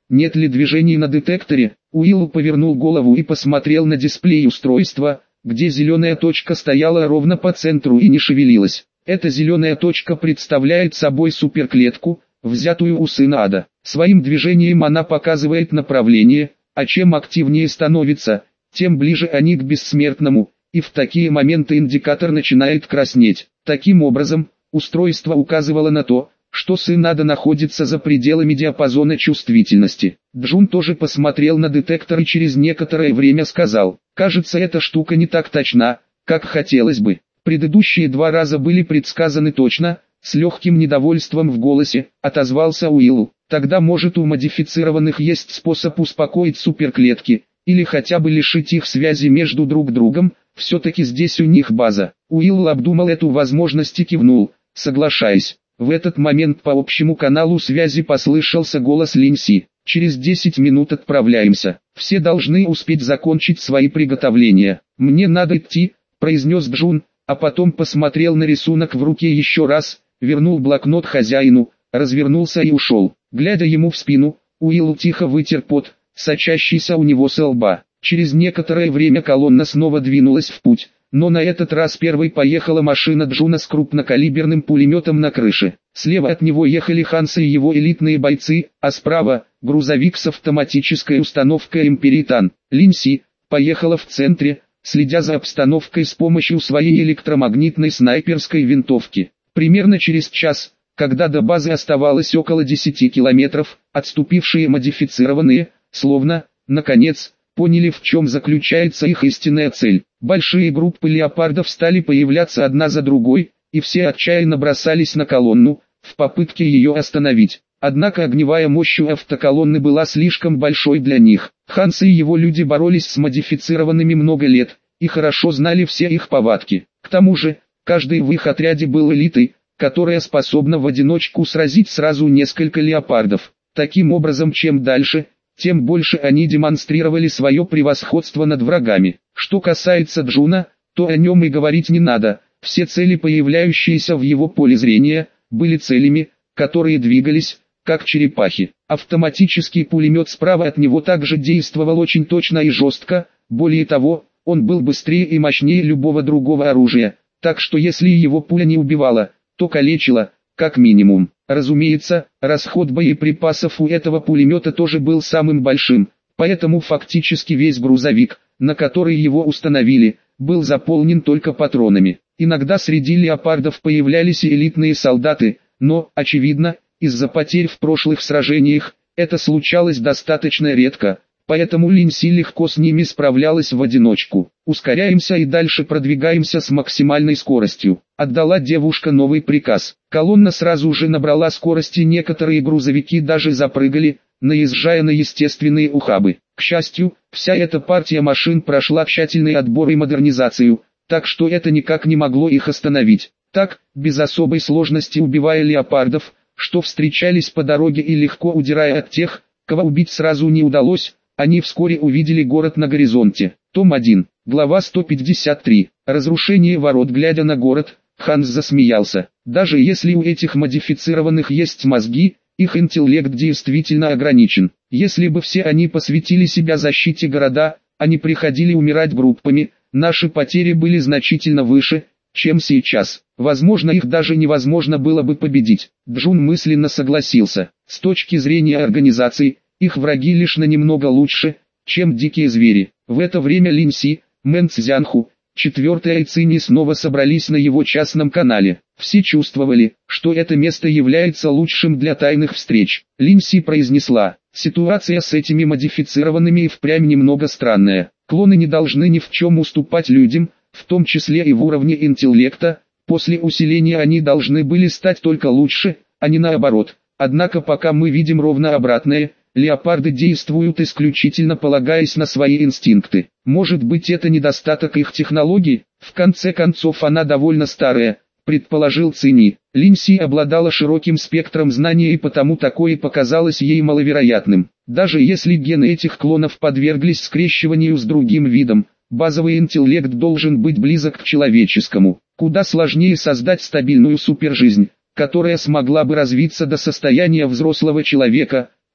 нет ли движений на детекторе. Уилл повернул голову и посмотрел на дисплей устройства, где зеленая точка стояла ровно по центру и не шевелилась. Эта зеленая точка представляет собой суперклетку, взятую у сына ада. Своим движением она показывает направление, а чем активнее становится, тем ближе они к бессмертному, и в такие моменты индикатор начинает краснеть. Таким образом, устройство указывало на то, что сын ада находится за пределами диапазона чувствительности. Джун тоже посмотрел на детектор и через некоторое время сказал: «Кажется, эта штука не так точна, как хотелось бы. Предыдущие два раза были предсказаны точно», — с легким недовольством в голосе отозвался Уилл. «Тогда, может, у модифицированных есть способ успокоить суперклетки, или хотя бы лишить их связи между друг другом, все-таки здесь у них база». Уилл обдумал эту возможность и кивнул, соглашаясь. В этот момент по общему каналу связи послышался голос Линси: «Через десять минут отправляемся. Все должны успеть закончить свои приготовления». «Мне надо идти», — произнес Джун, а потом посмотрел на рисунок в руке еще раз, вернул блокнот хозяину, развернулся и ушел. Глядя ему в спину, Уилл тихо вытер пот, сочащийся у него со лба. Через некоторое время колонна снова двинулась в путь, но на этот раз первой поехала машина Джуна с крупнокалиберным пулеметом на крыше. Слева от него ехали Ханс и его элитные бойцы, а справа – грузовик с автоматической установкой Империтан. Линси поехала в центре, следя за обстановкой с помощью своей электромагнитной снайперской винтовки. Примерно через час, когда до базы оставалось около десяти километров, отступившие модифицированные, словно, наконец, поняли, в чем заключается их истинная цель. Большие группы леопардов стали появляться одна за другой, и все отчаянно бросались на колонну, в попытке ее остановить. Однако огневая мощь у автоколонны была слишком большой для них. Ханс и его люди боролись с модифицированными много лет, и хорошо знали все их повадки. К тому же, каждый в их отряде был элитой, которая способна в одиночку сразить сразу несколько леопардов. Таким образом, чем дальше, тем больше они демонстрировали свое превосходство над врагами. Что касается Джуна, то о нем и говорить не надо. Все цели, появляющиеся в его поле зрения, были целями, которые двигались, как черепахи. Автоматический пулемет справа от него также действовал очень точно и жестко, более того, он был быстрее и мощнее любого другого оружия, так что если его пуля не убивала, то калечила, как минимум. Разумеется, расход боеприпасов у этого пулемета тоже был самым большим, поэтому фактически весь грузовик, на который его установили, был заполнен только патронами. Иногда среди леопардов появлялись и элитные солдаты, но, очевидно, из-за потерь в прошлых сражениях, это случалось достаточно редко, поэтому Линси легко с ними справлялась в одиночку. «Ускоряемся и дальше продвигаемся с максимальной скоростью», — отдала девушка новый приказ. Колонна сразу же набрала скорости, некоторые грузовики даже запрыгали, наезжая на естественные ухабы. К счастью, вся эта партия машин прошла тщательный отбор и модернизацию, так что это никак не могло их остановить. Так, без особой сложности убивая леопардов, что встречались по дороге и легко удирая от тех, кого убить сразу не удалось, они вскоре увидели город на горизонте. Том один, глава сто пятьдесят три. Разрушение ворот. Глядя на город, Ханс засмеялся. Даже если у этих модифицированных есть мозги, их интеллект действительно ограничен. Если бы все они посвятили себя защите города, а не приходили умирать группами, наши потери были значительно выше, чем сейчас. Возможно, их даже невозможно было бы победить. Джун мысленно согласился. С точки зрения организации, их враги лишь на немного лучше, чем дикие звери. В это время Линси, Мэн Цзянху, четвертый Айцини снова собрались на его частном канале. Все чувствовали, что это место является лучшим для тайных встреч. Линси произнесла: «Ситуация с этими модифицированными и впрямь немного странная. Клоны не должны ни в чем уступать людям, в том числе и в уровне интеллекта. После усиления они должны были стать только лучше, а не наоборот. Однако пока мы видим ровно обратное. Леопарды действуют исключительно полагаясь на свои инстинкты. Может быть, это недостаток их технологий? В конце концов, она довольно старая», — предположил Цини. Линси обладала широким спектром знаний, и потому такое показалось ей маловероятным. Даже если гены этих клонов подверглись скрещиванию с другим видом, базовый интеллект должен быть близок к человеческому. Куда сложнее создать стабильную супержизнь, которая смогла бы развиться до состояния взрослого человека. Тот,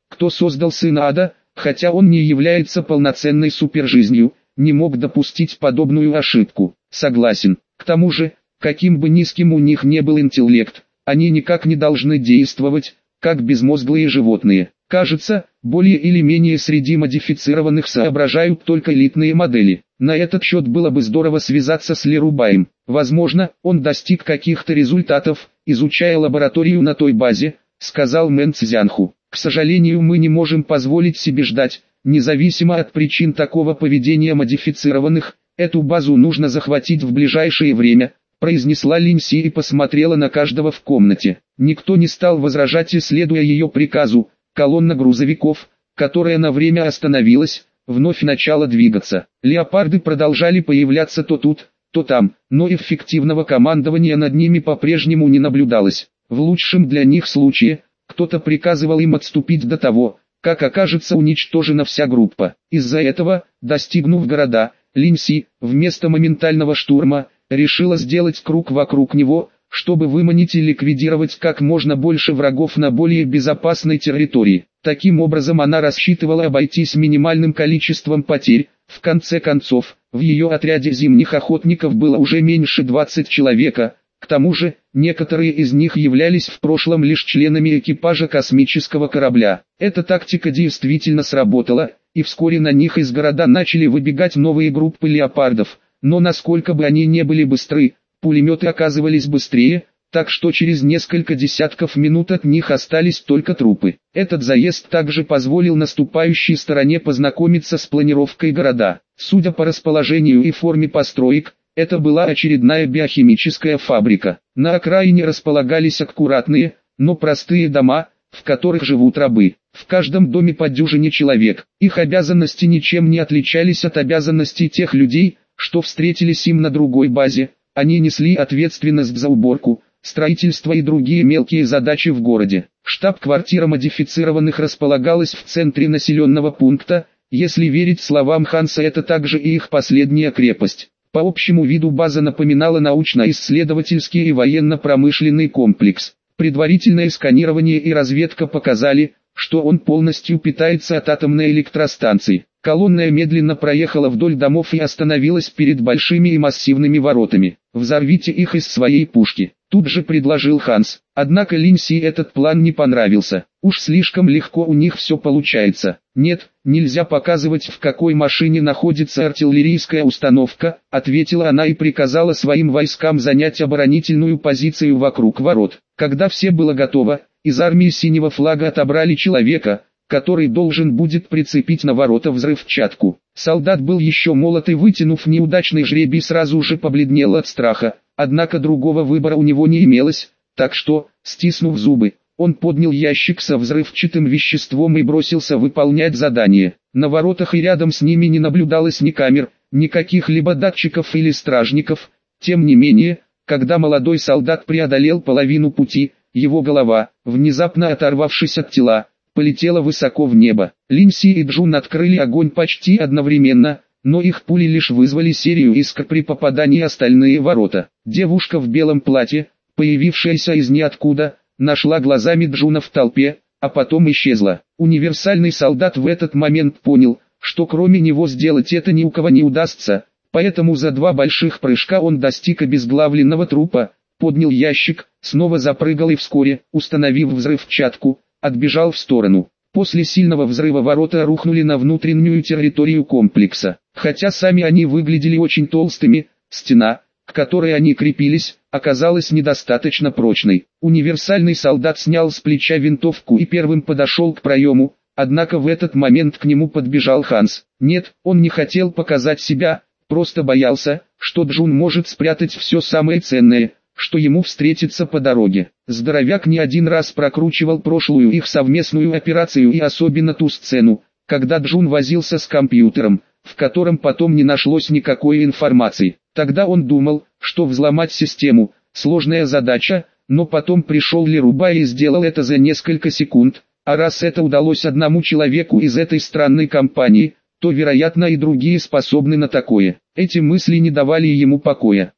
кто создал сына ада, хотя он не является полноценной супержизнью, не мог допустить подобную ошибку. Согласен. К тому же, каким бы низким у них не был интеллект, они никак не должны действовать, как безмозглые животные. Кажется, более или менее среди модифицированных соображают только элитные модели. На этот счет было бы здорово связаться с Лерубаем. Возможно, он достиг каких-то результатов, изучая лабораторию на той базе, сказал Мэн Цзянху. К сожалению, мы не можем позволить себе ждать, независимо от причин такого поведения модифицированных, эту базу нужно захватить в ближайшее время, произнесла Линси и посмотрела на каждого в комнате. Никто не стал возражать, и следуя ее приказу, колонна грузовиков, которая на время остановилась, вновь начала двигаться. Леопарды продолжали появляться то тут, то там, но эффективного командования над ними по-прежнему не наблюдалось. В лучшем для них случае, кто-то приказывал им отступить до того, как окажется уничтожена вся группа. Из-за этого, достигнув города, Линси, вместо моментального штурма, решила сделать круг вокруг него, чтобы выманить и ликвидировать как можно больше врагов на более безопасной территории. Таким образом она рассчитывала обойтись минимальным количеством потерь. В конце концов, в ее отряде зимних охотников было уже меньше двадцати человека. К тому же, некоторые из них являлись в прошлом лишь членами экипажа космического корабля. Эта тактика действительно сработала, и вскоре на них из города начали выбегать новые группы леопардов. Но насколько бы они не были быстры, пулеметы оказывались быстрее, так что через несколько десятков минут от них остались только трупы. Этот заезд также позволил наступающей стороне познакомиться с планировкой города. Судя по расположению и форме построек, это была очередная биохимическая фабрика. На окраине располагались аккуратные, но простые дома, в которых живут рабы. В каждом доме по дюжине человек. Их обязанности ничем не отличались от обязанностей тех людей, что встретились им на другой базе. Они несли ответственность за уборку, строительство и другие мелкие задачи в городе. Штаб-квартира модифицированных располагалась в центре населенного пункта. Если верить словам Ханса, это также и их последняя крепость. По общему виду база напоминала научно-исследовательский и военно-промышленный комплекс. Предварительное сканирование и разведка показали, что он полностью питается от атомной электростанции. Колонна медленно проехала вдоль домов и остановилась перед большими и массивными воротами. «Взорвите их из своей пушки», — тут же предложил Ханс. Однако Линси этот план не понравился. Уж слишком легко у них все получается. «Нет, нельзя показывать, в какой машине находится артиллерийская установка», — ответила она и приказала своим войскам занять оборонительную позицию вокруг ворот. Когда все было готово, из армии синего флага отобрали человека, который должен будет прицепить на ворота взрывчатку. Солдат был еще молод и, вытянув неудачный жребий, сразу же побледнел от страха, однако другого выбора у него не имелось, так что, стиснув зубы, он поднял ящик со взрывчатым веществом и бросился выполнять задание. На воротах и рядом с ними не наблюдалось ни камер, ни каких-либо датчиков или стражников. Тем не менее, когда молодой солдат преодолел половину пути, его голова, внезапно оторвавшись от тела, полетела высоко в небо. Линси и Джун открыли огонь почти одновременно, но их пули лишь вызвали серию искр при попадании в остальные ворота. Девушка в белом платье, появившаяся из ниоткуда, нашла глазами Джуна в толпе, а потом исчезла. Универсальный солдат в этот момент понял, что кроме него сделать это ни у кого не удастся, поэтому за два больших прыжка он достиг обезглавленного трупа, поднял ящик, снова запрыгал и вскоре, установив взрывчатку, отбежал в сторону. После сильного взрыва ворота рухнули на внутреннюю территорию комплекса. Хотя сами они выглядели очень толстыми, стена, к которой они крепились, оказалась недостаточно прочной. Универсальный солдат снял с плеча винтовку и первым подошел к проему, однако в этот момент к нему подбежал Ханс. Нет, он не хотел показать себя, просто боялся, что Джун может спрятать все самое ценное, что ему встретится по дороге. Здоровяк не один раз прокручивал прошлую их совместную операцию и особенно ту сцену, когда Джун возился с компьютером, в котором потом не нашлось никакой информации. Тогда он думал, что взломать систему – сложная задача, но потом пришел Лерубай и сделал это за несколько секунд, а раз это удалось одному человеку из этой странной компании, то вероятно и другие способны на такое. Эти мысли не давали ему покоя.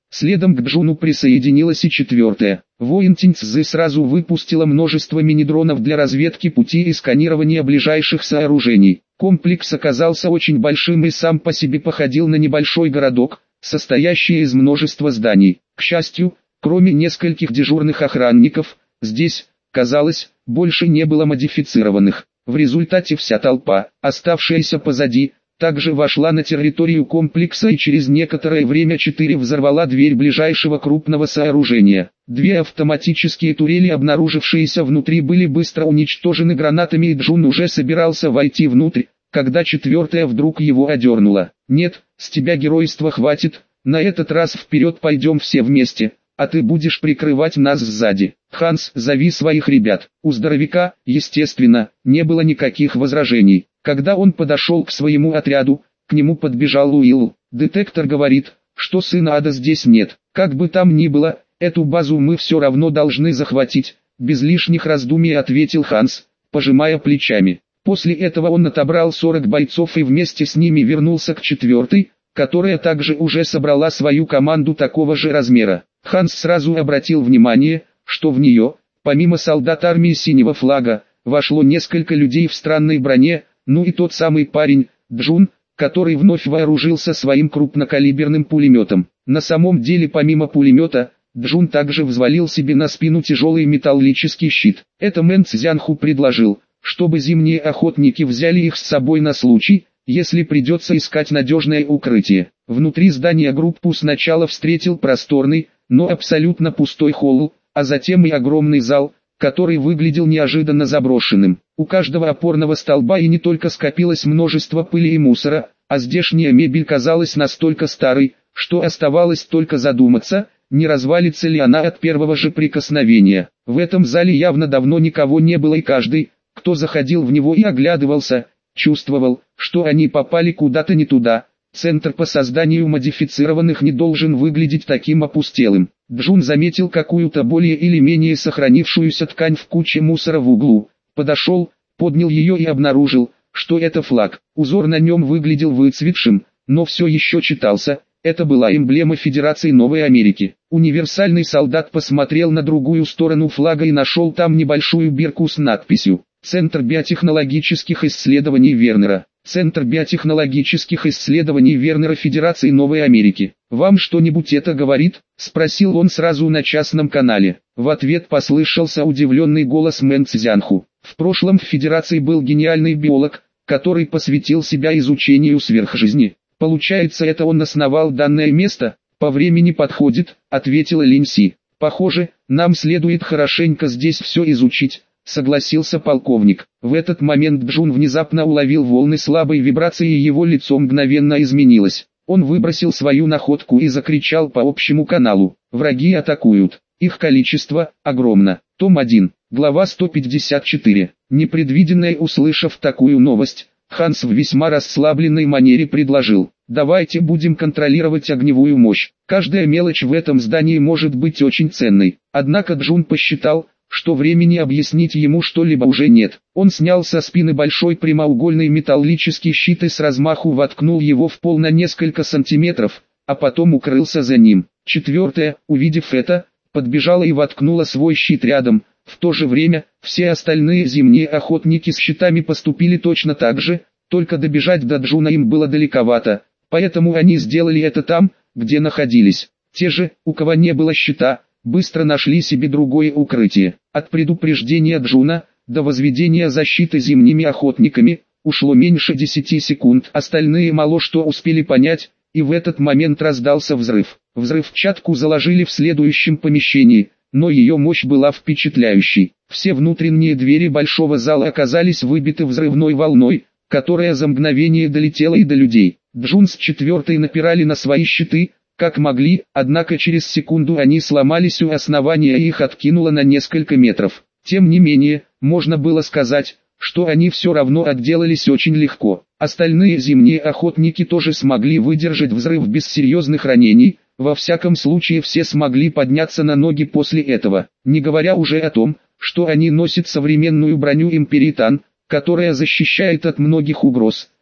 Следом к Джуну присоединилась и четвертая. Воин Тиньцзы сразу выпустила множество мини-дронов для разведки пути и сканирования ближайших сооружений. Комплекс оказался очень большим и сам по себе походил на небольшой городок, состоящий из множества зданий. К счастью, кроме нескольких дежурных охранников, здесь, казалось, больше не было модифицированных. В результате вся толпа, оставшаяся позади, также вошла на территорию комплекса и через некоторое время четыре взорвала дверь ближайшего крупного сооружения. Две автоматические турели, обнаружившиеся внутри, были быстро уничтожены гранатами, и Джун уже собирался войти внутрь, когда четвертая вдруг его одернула. «Нет, с тебя геройства хватит, на этот раз вперед пойдем все вместе, а ты будешь прикрывать нас сзади. Ханс, зови своих ребят». У здоровяка, естественно, не было никаких возражений. Когда он подошел к своему отряду, к нему подбежал Уилл. «Детектор говорит, что сына Ада здесь нет. Как бы там ни было, эту базу мы все равно должны захватить», без лишних раздумий ответил Ханс, пожимая плечами. После этого он отобрал сорок бойцов и вместе с ними вернулся к четвертой, которая также уже собрала свою команду такого же размера. Ханс сразу обратил внимание, что в нее, помимо солдат армии синего флага, вошло несколько людей в странной броне, ну и тот самый парень, Джун, который вновь вооружился своим крупнокалиберным пулеметом. На самом деле, помимо пулемета, Джун также взвалил себе на спину тяжелый металлический щит. Это Мэн Цзянху предложил, чтобы зимние охотники взяли их с собой на случай, если придется искать надежное укрытие. Внутри здания группу сначала встретил просторный, но абсолютно пустой холл, а затем и огромный зал, который выглядел неожиданно заброшенным. У каждого опорного столба и не только скопилось множество пыли и мусора, а здешняя мебель казалась настолько старой, что оставалось только задуматься, не развалится ли она от первого же прикосновения. В этом зале явно давно никого не было, и каждый, кто заходил в него и оглядывался, чувствовал, что они попали куда-то не туда. Центр по созданию модифицированных не должен выглядеть таким опустелым. Джун заметил какую-то более или менее сохранившуюся ткань в куче мусора в углу. Подошел, поднял ее и обнаружил, что это флаг. Узор на нем выглядел выцветшим, но все еще читался. Это была эмблема Федерации Новой Америки. Универсальный солдат посмотрел на другую сторону флага и нашел там небольшую бирку с надписью «Центр биотехнологических исследований Вернера». Центр биотехнологических исследований Вернера Федерации Новой Америки. «Вам что-нибудь это говорит?» – спросил он сразу на частном канале. В ответ послышался удивленный голос Мэн Цзянху. В прошлом в Федерации был гениальный биолог, который посвятил себя изучению сверхжизни. «Получается, это он основал данное место?» «По времени подходит», — ответила Линь Си. «Похоже, нам следует хорошенько здесь все изучить», — согласился полковник. В этот момент Джун внезапно уловил волны слабой вибрации, и его лицо мгновенно изменилось. Он выбросил свою находку и закричал по общему каналу: «Враги атакуют! Их количество огромно!» Том один, глава сто пятьдесят четыре. Непредвиденное, услышав такую новость, Ханс в весьма расслабленной манере предложил: «Давайте будем контролировать огневую мощь. Каждая мелочь в этом здании может быть очень ценной». Однако Джун посчитал, что времени объяснить ему что-либо уже нет. Он снял со спины большой прямоугольный металлический щит и с размаху воткнул его в пол на несколько сантиметров, а потом укрылся за ним. Четвертая, увидев это, подбежала и воткнула свой щит рядом. В то же время, все остальные зимние охотники с щитами поступили точно так же, только добежать до Джуна им было далековато, поэтому они сделали это там, где находились. Те же, у кого не было щита, быстро нашли себе другое укрытие. От предупреждения Джуна до возведения защиты зимними охотниками ушло меньше десяти секунд. Остальные мало что успели понять, и в этот момент раздался взрыв. Взрывчатку заложили в следующем помещении, но ее мощь была впечатляющей. Все внутренние двери большого зала оказались выбиты взрывной волной, которая за мгновение долетела и до людей. Джун с четвертой напирали на свои щиты, как могли, однако через секунду они сломались у основания и их откинуло на несколько метров. Тем не менее, можно было сказать, что они все равно отделались очень легко. Остальные зимние охотники тоже смогли выдержать взрыв без серьезных ранений, во всяком случае все смогли подняться на ноги после этого, не говоря уже о том, что они носят современную броню Империи Тан, которая защищает от многих угроз.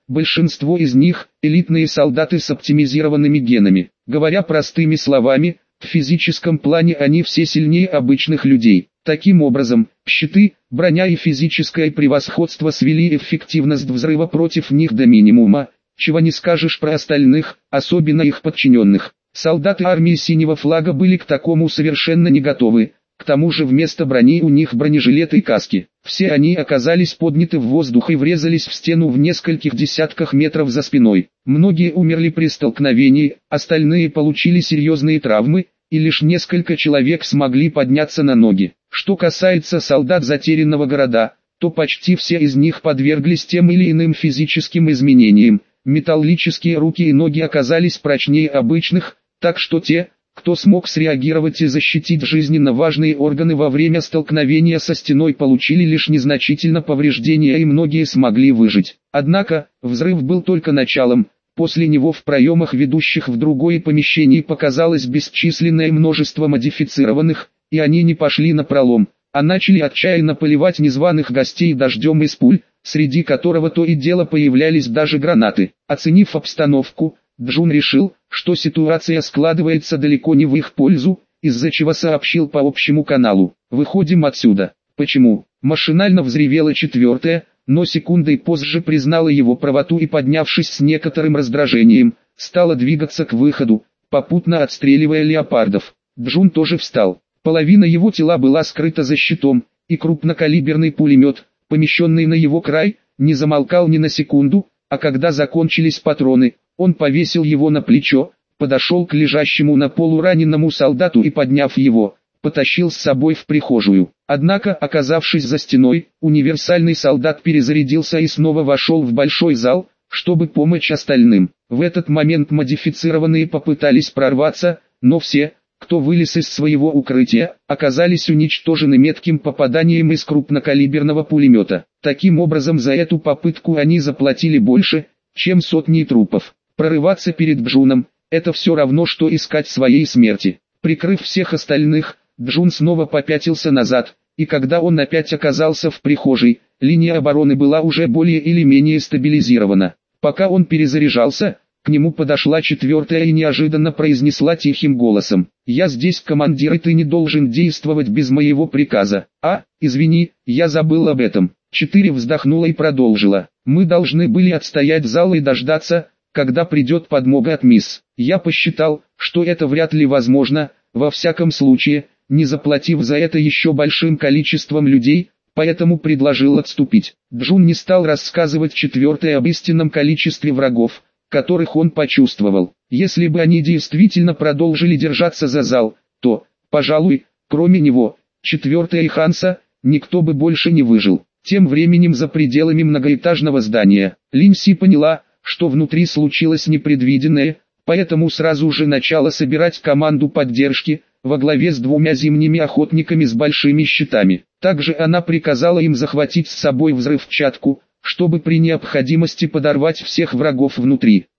Большинство из них – элитные солдаты с оптимизированными генами. Говоря простыми словами, в физическом плане они все сильнее обычных людей. Таким образом, щиты, броня и физическое превосходство свели эффективность взрыва против них до минимума, чего не скажешь про остальных, особенно их подчиненных. Солдаты армии синего флага были к такому совершенно не готовы, к тому же вместо брони у них бронежилеты и каски. Все они оказались подняты в воздух и врезались в стену в нескольких десятках метров за спиной. Многие умерли при столкновении, остальные получили серьезные травмы, и лишь несколько человек смогли подняться на ноги. Что касается солдат затерянного города, то почти все из них подверглись тем или иным физическим изменениям. Металлические руки и ноги оказались прочнее обычных, так что те, кто смог среагировать и защитить жизненно важные органы во время столкновения со стеной, получили лишь незначительно повреждения и многие смогли выжить. Однако, взрыв был только началом. После него в проемах, ведущих в другое помещение, показалось бесчисленное множество модифицированных, и они не пошли напролом, а начали отчаянно поливать незваных гостей дождем из пуль, среди которого то и дело появлялись даже гранаты. Оценив обстановку, Джун решил, что ситуация складывается далеко не в их пользу, из-за чего сообщил по общему каналу: «Выходим отсюда». «Почему?» Машинально взревела четвертая, но секундой позже признала его правоту и, поднявшись с некоторым раздражением, стала двигаться к выходу, попутно отстреливая леопардов. Джун тоже встал. Половина его тела была скрыта за щитом, и крупнокалиберный пулемет, помещенный на его край, не замолкал ни на секунду, а когда закончились патроны, он повесил его на плечо, подошел к лежащему на полу раненому солдату и, подняв его, потащил с собой в прихожую. Однако, оказавшись за стеной, универсальный солдат перезарядился и снова вошел в большой зал, чтобы помочь остальным. В этот момент модифицированные попытались прорваться, но все, кто вылез из своего укрытия, оказались уничтожены метким попаданием из крупнокалиберного пулемета. Таким образом, за эту попытку они заплатили больше, чем сотни трупов. Прорываться перед Джуном – это все равно, что искать своей смерти. Прикрыв всех остальных, Джун снова попятился назад, и когда он опять оказался в прихожей, линия обороны была уже более или менее стабилизирована. Пока он перезаряжался, к нему подошла четвертая и неожиданно произнесла тихим голосом: «Я здесь командир, и ты не должен действовать без моего приказа». «А, извини, я забыл об этом». Четыре вздохнула и продолжила: «Мы должны были отстоять зал и дождаться, когда придет подмога от мисс. Я посчитал, что это вряд ли возможно, во всяком случае, не заплатив за это еще большим количеством людей, поэтому предложил отступить». Джун не стал рассказывать четвертой об истинном количестве врагов, которых он почувствовал. Если бы они действительно продолжили держаться за зал, то, пожалуй, кроме него, четвертой и Ханса, никто бы больше не выжил. Тем временем за пределами многоэтажного здания, Линси поняла, что внутри случилось непредвиденное, поэтому сразу же начала собирать команду поддержки, во главе с двумя зимними охотниками с большими щитами. Также она приказала им захватить с собой взрывчатку, чтобы при необходимости подорвать всех врагов внутри.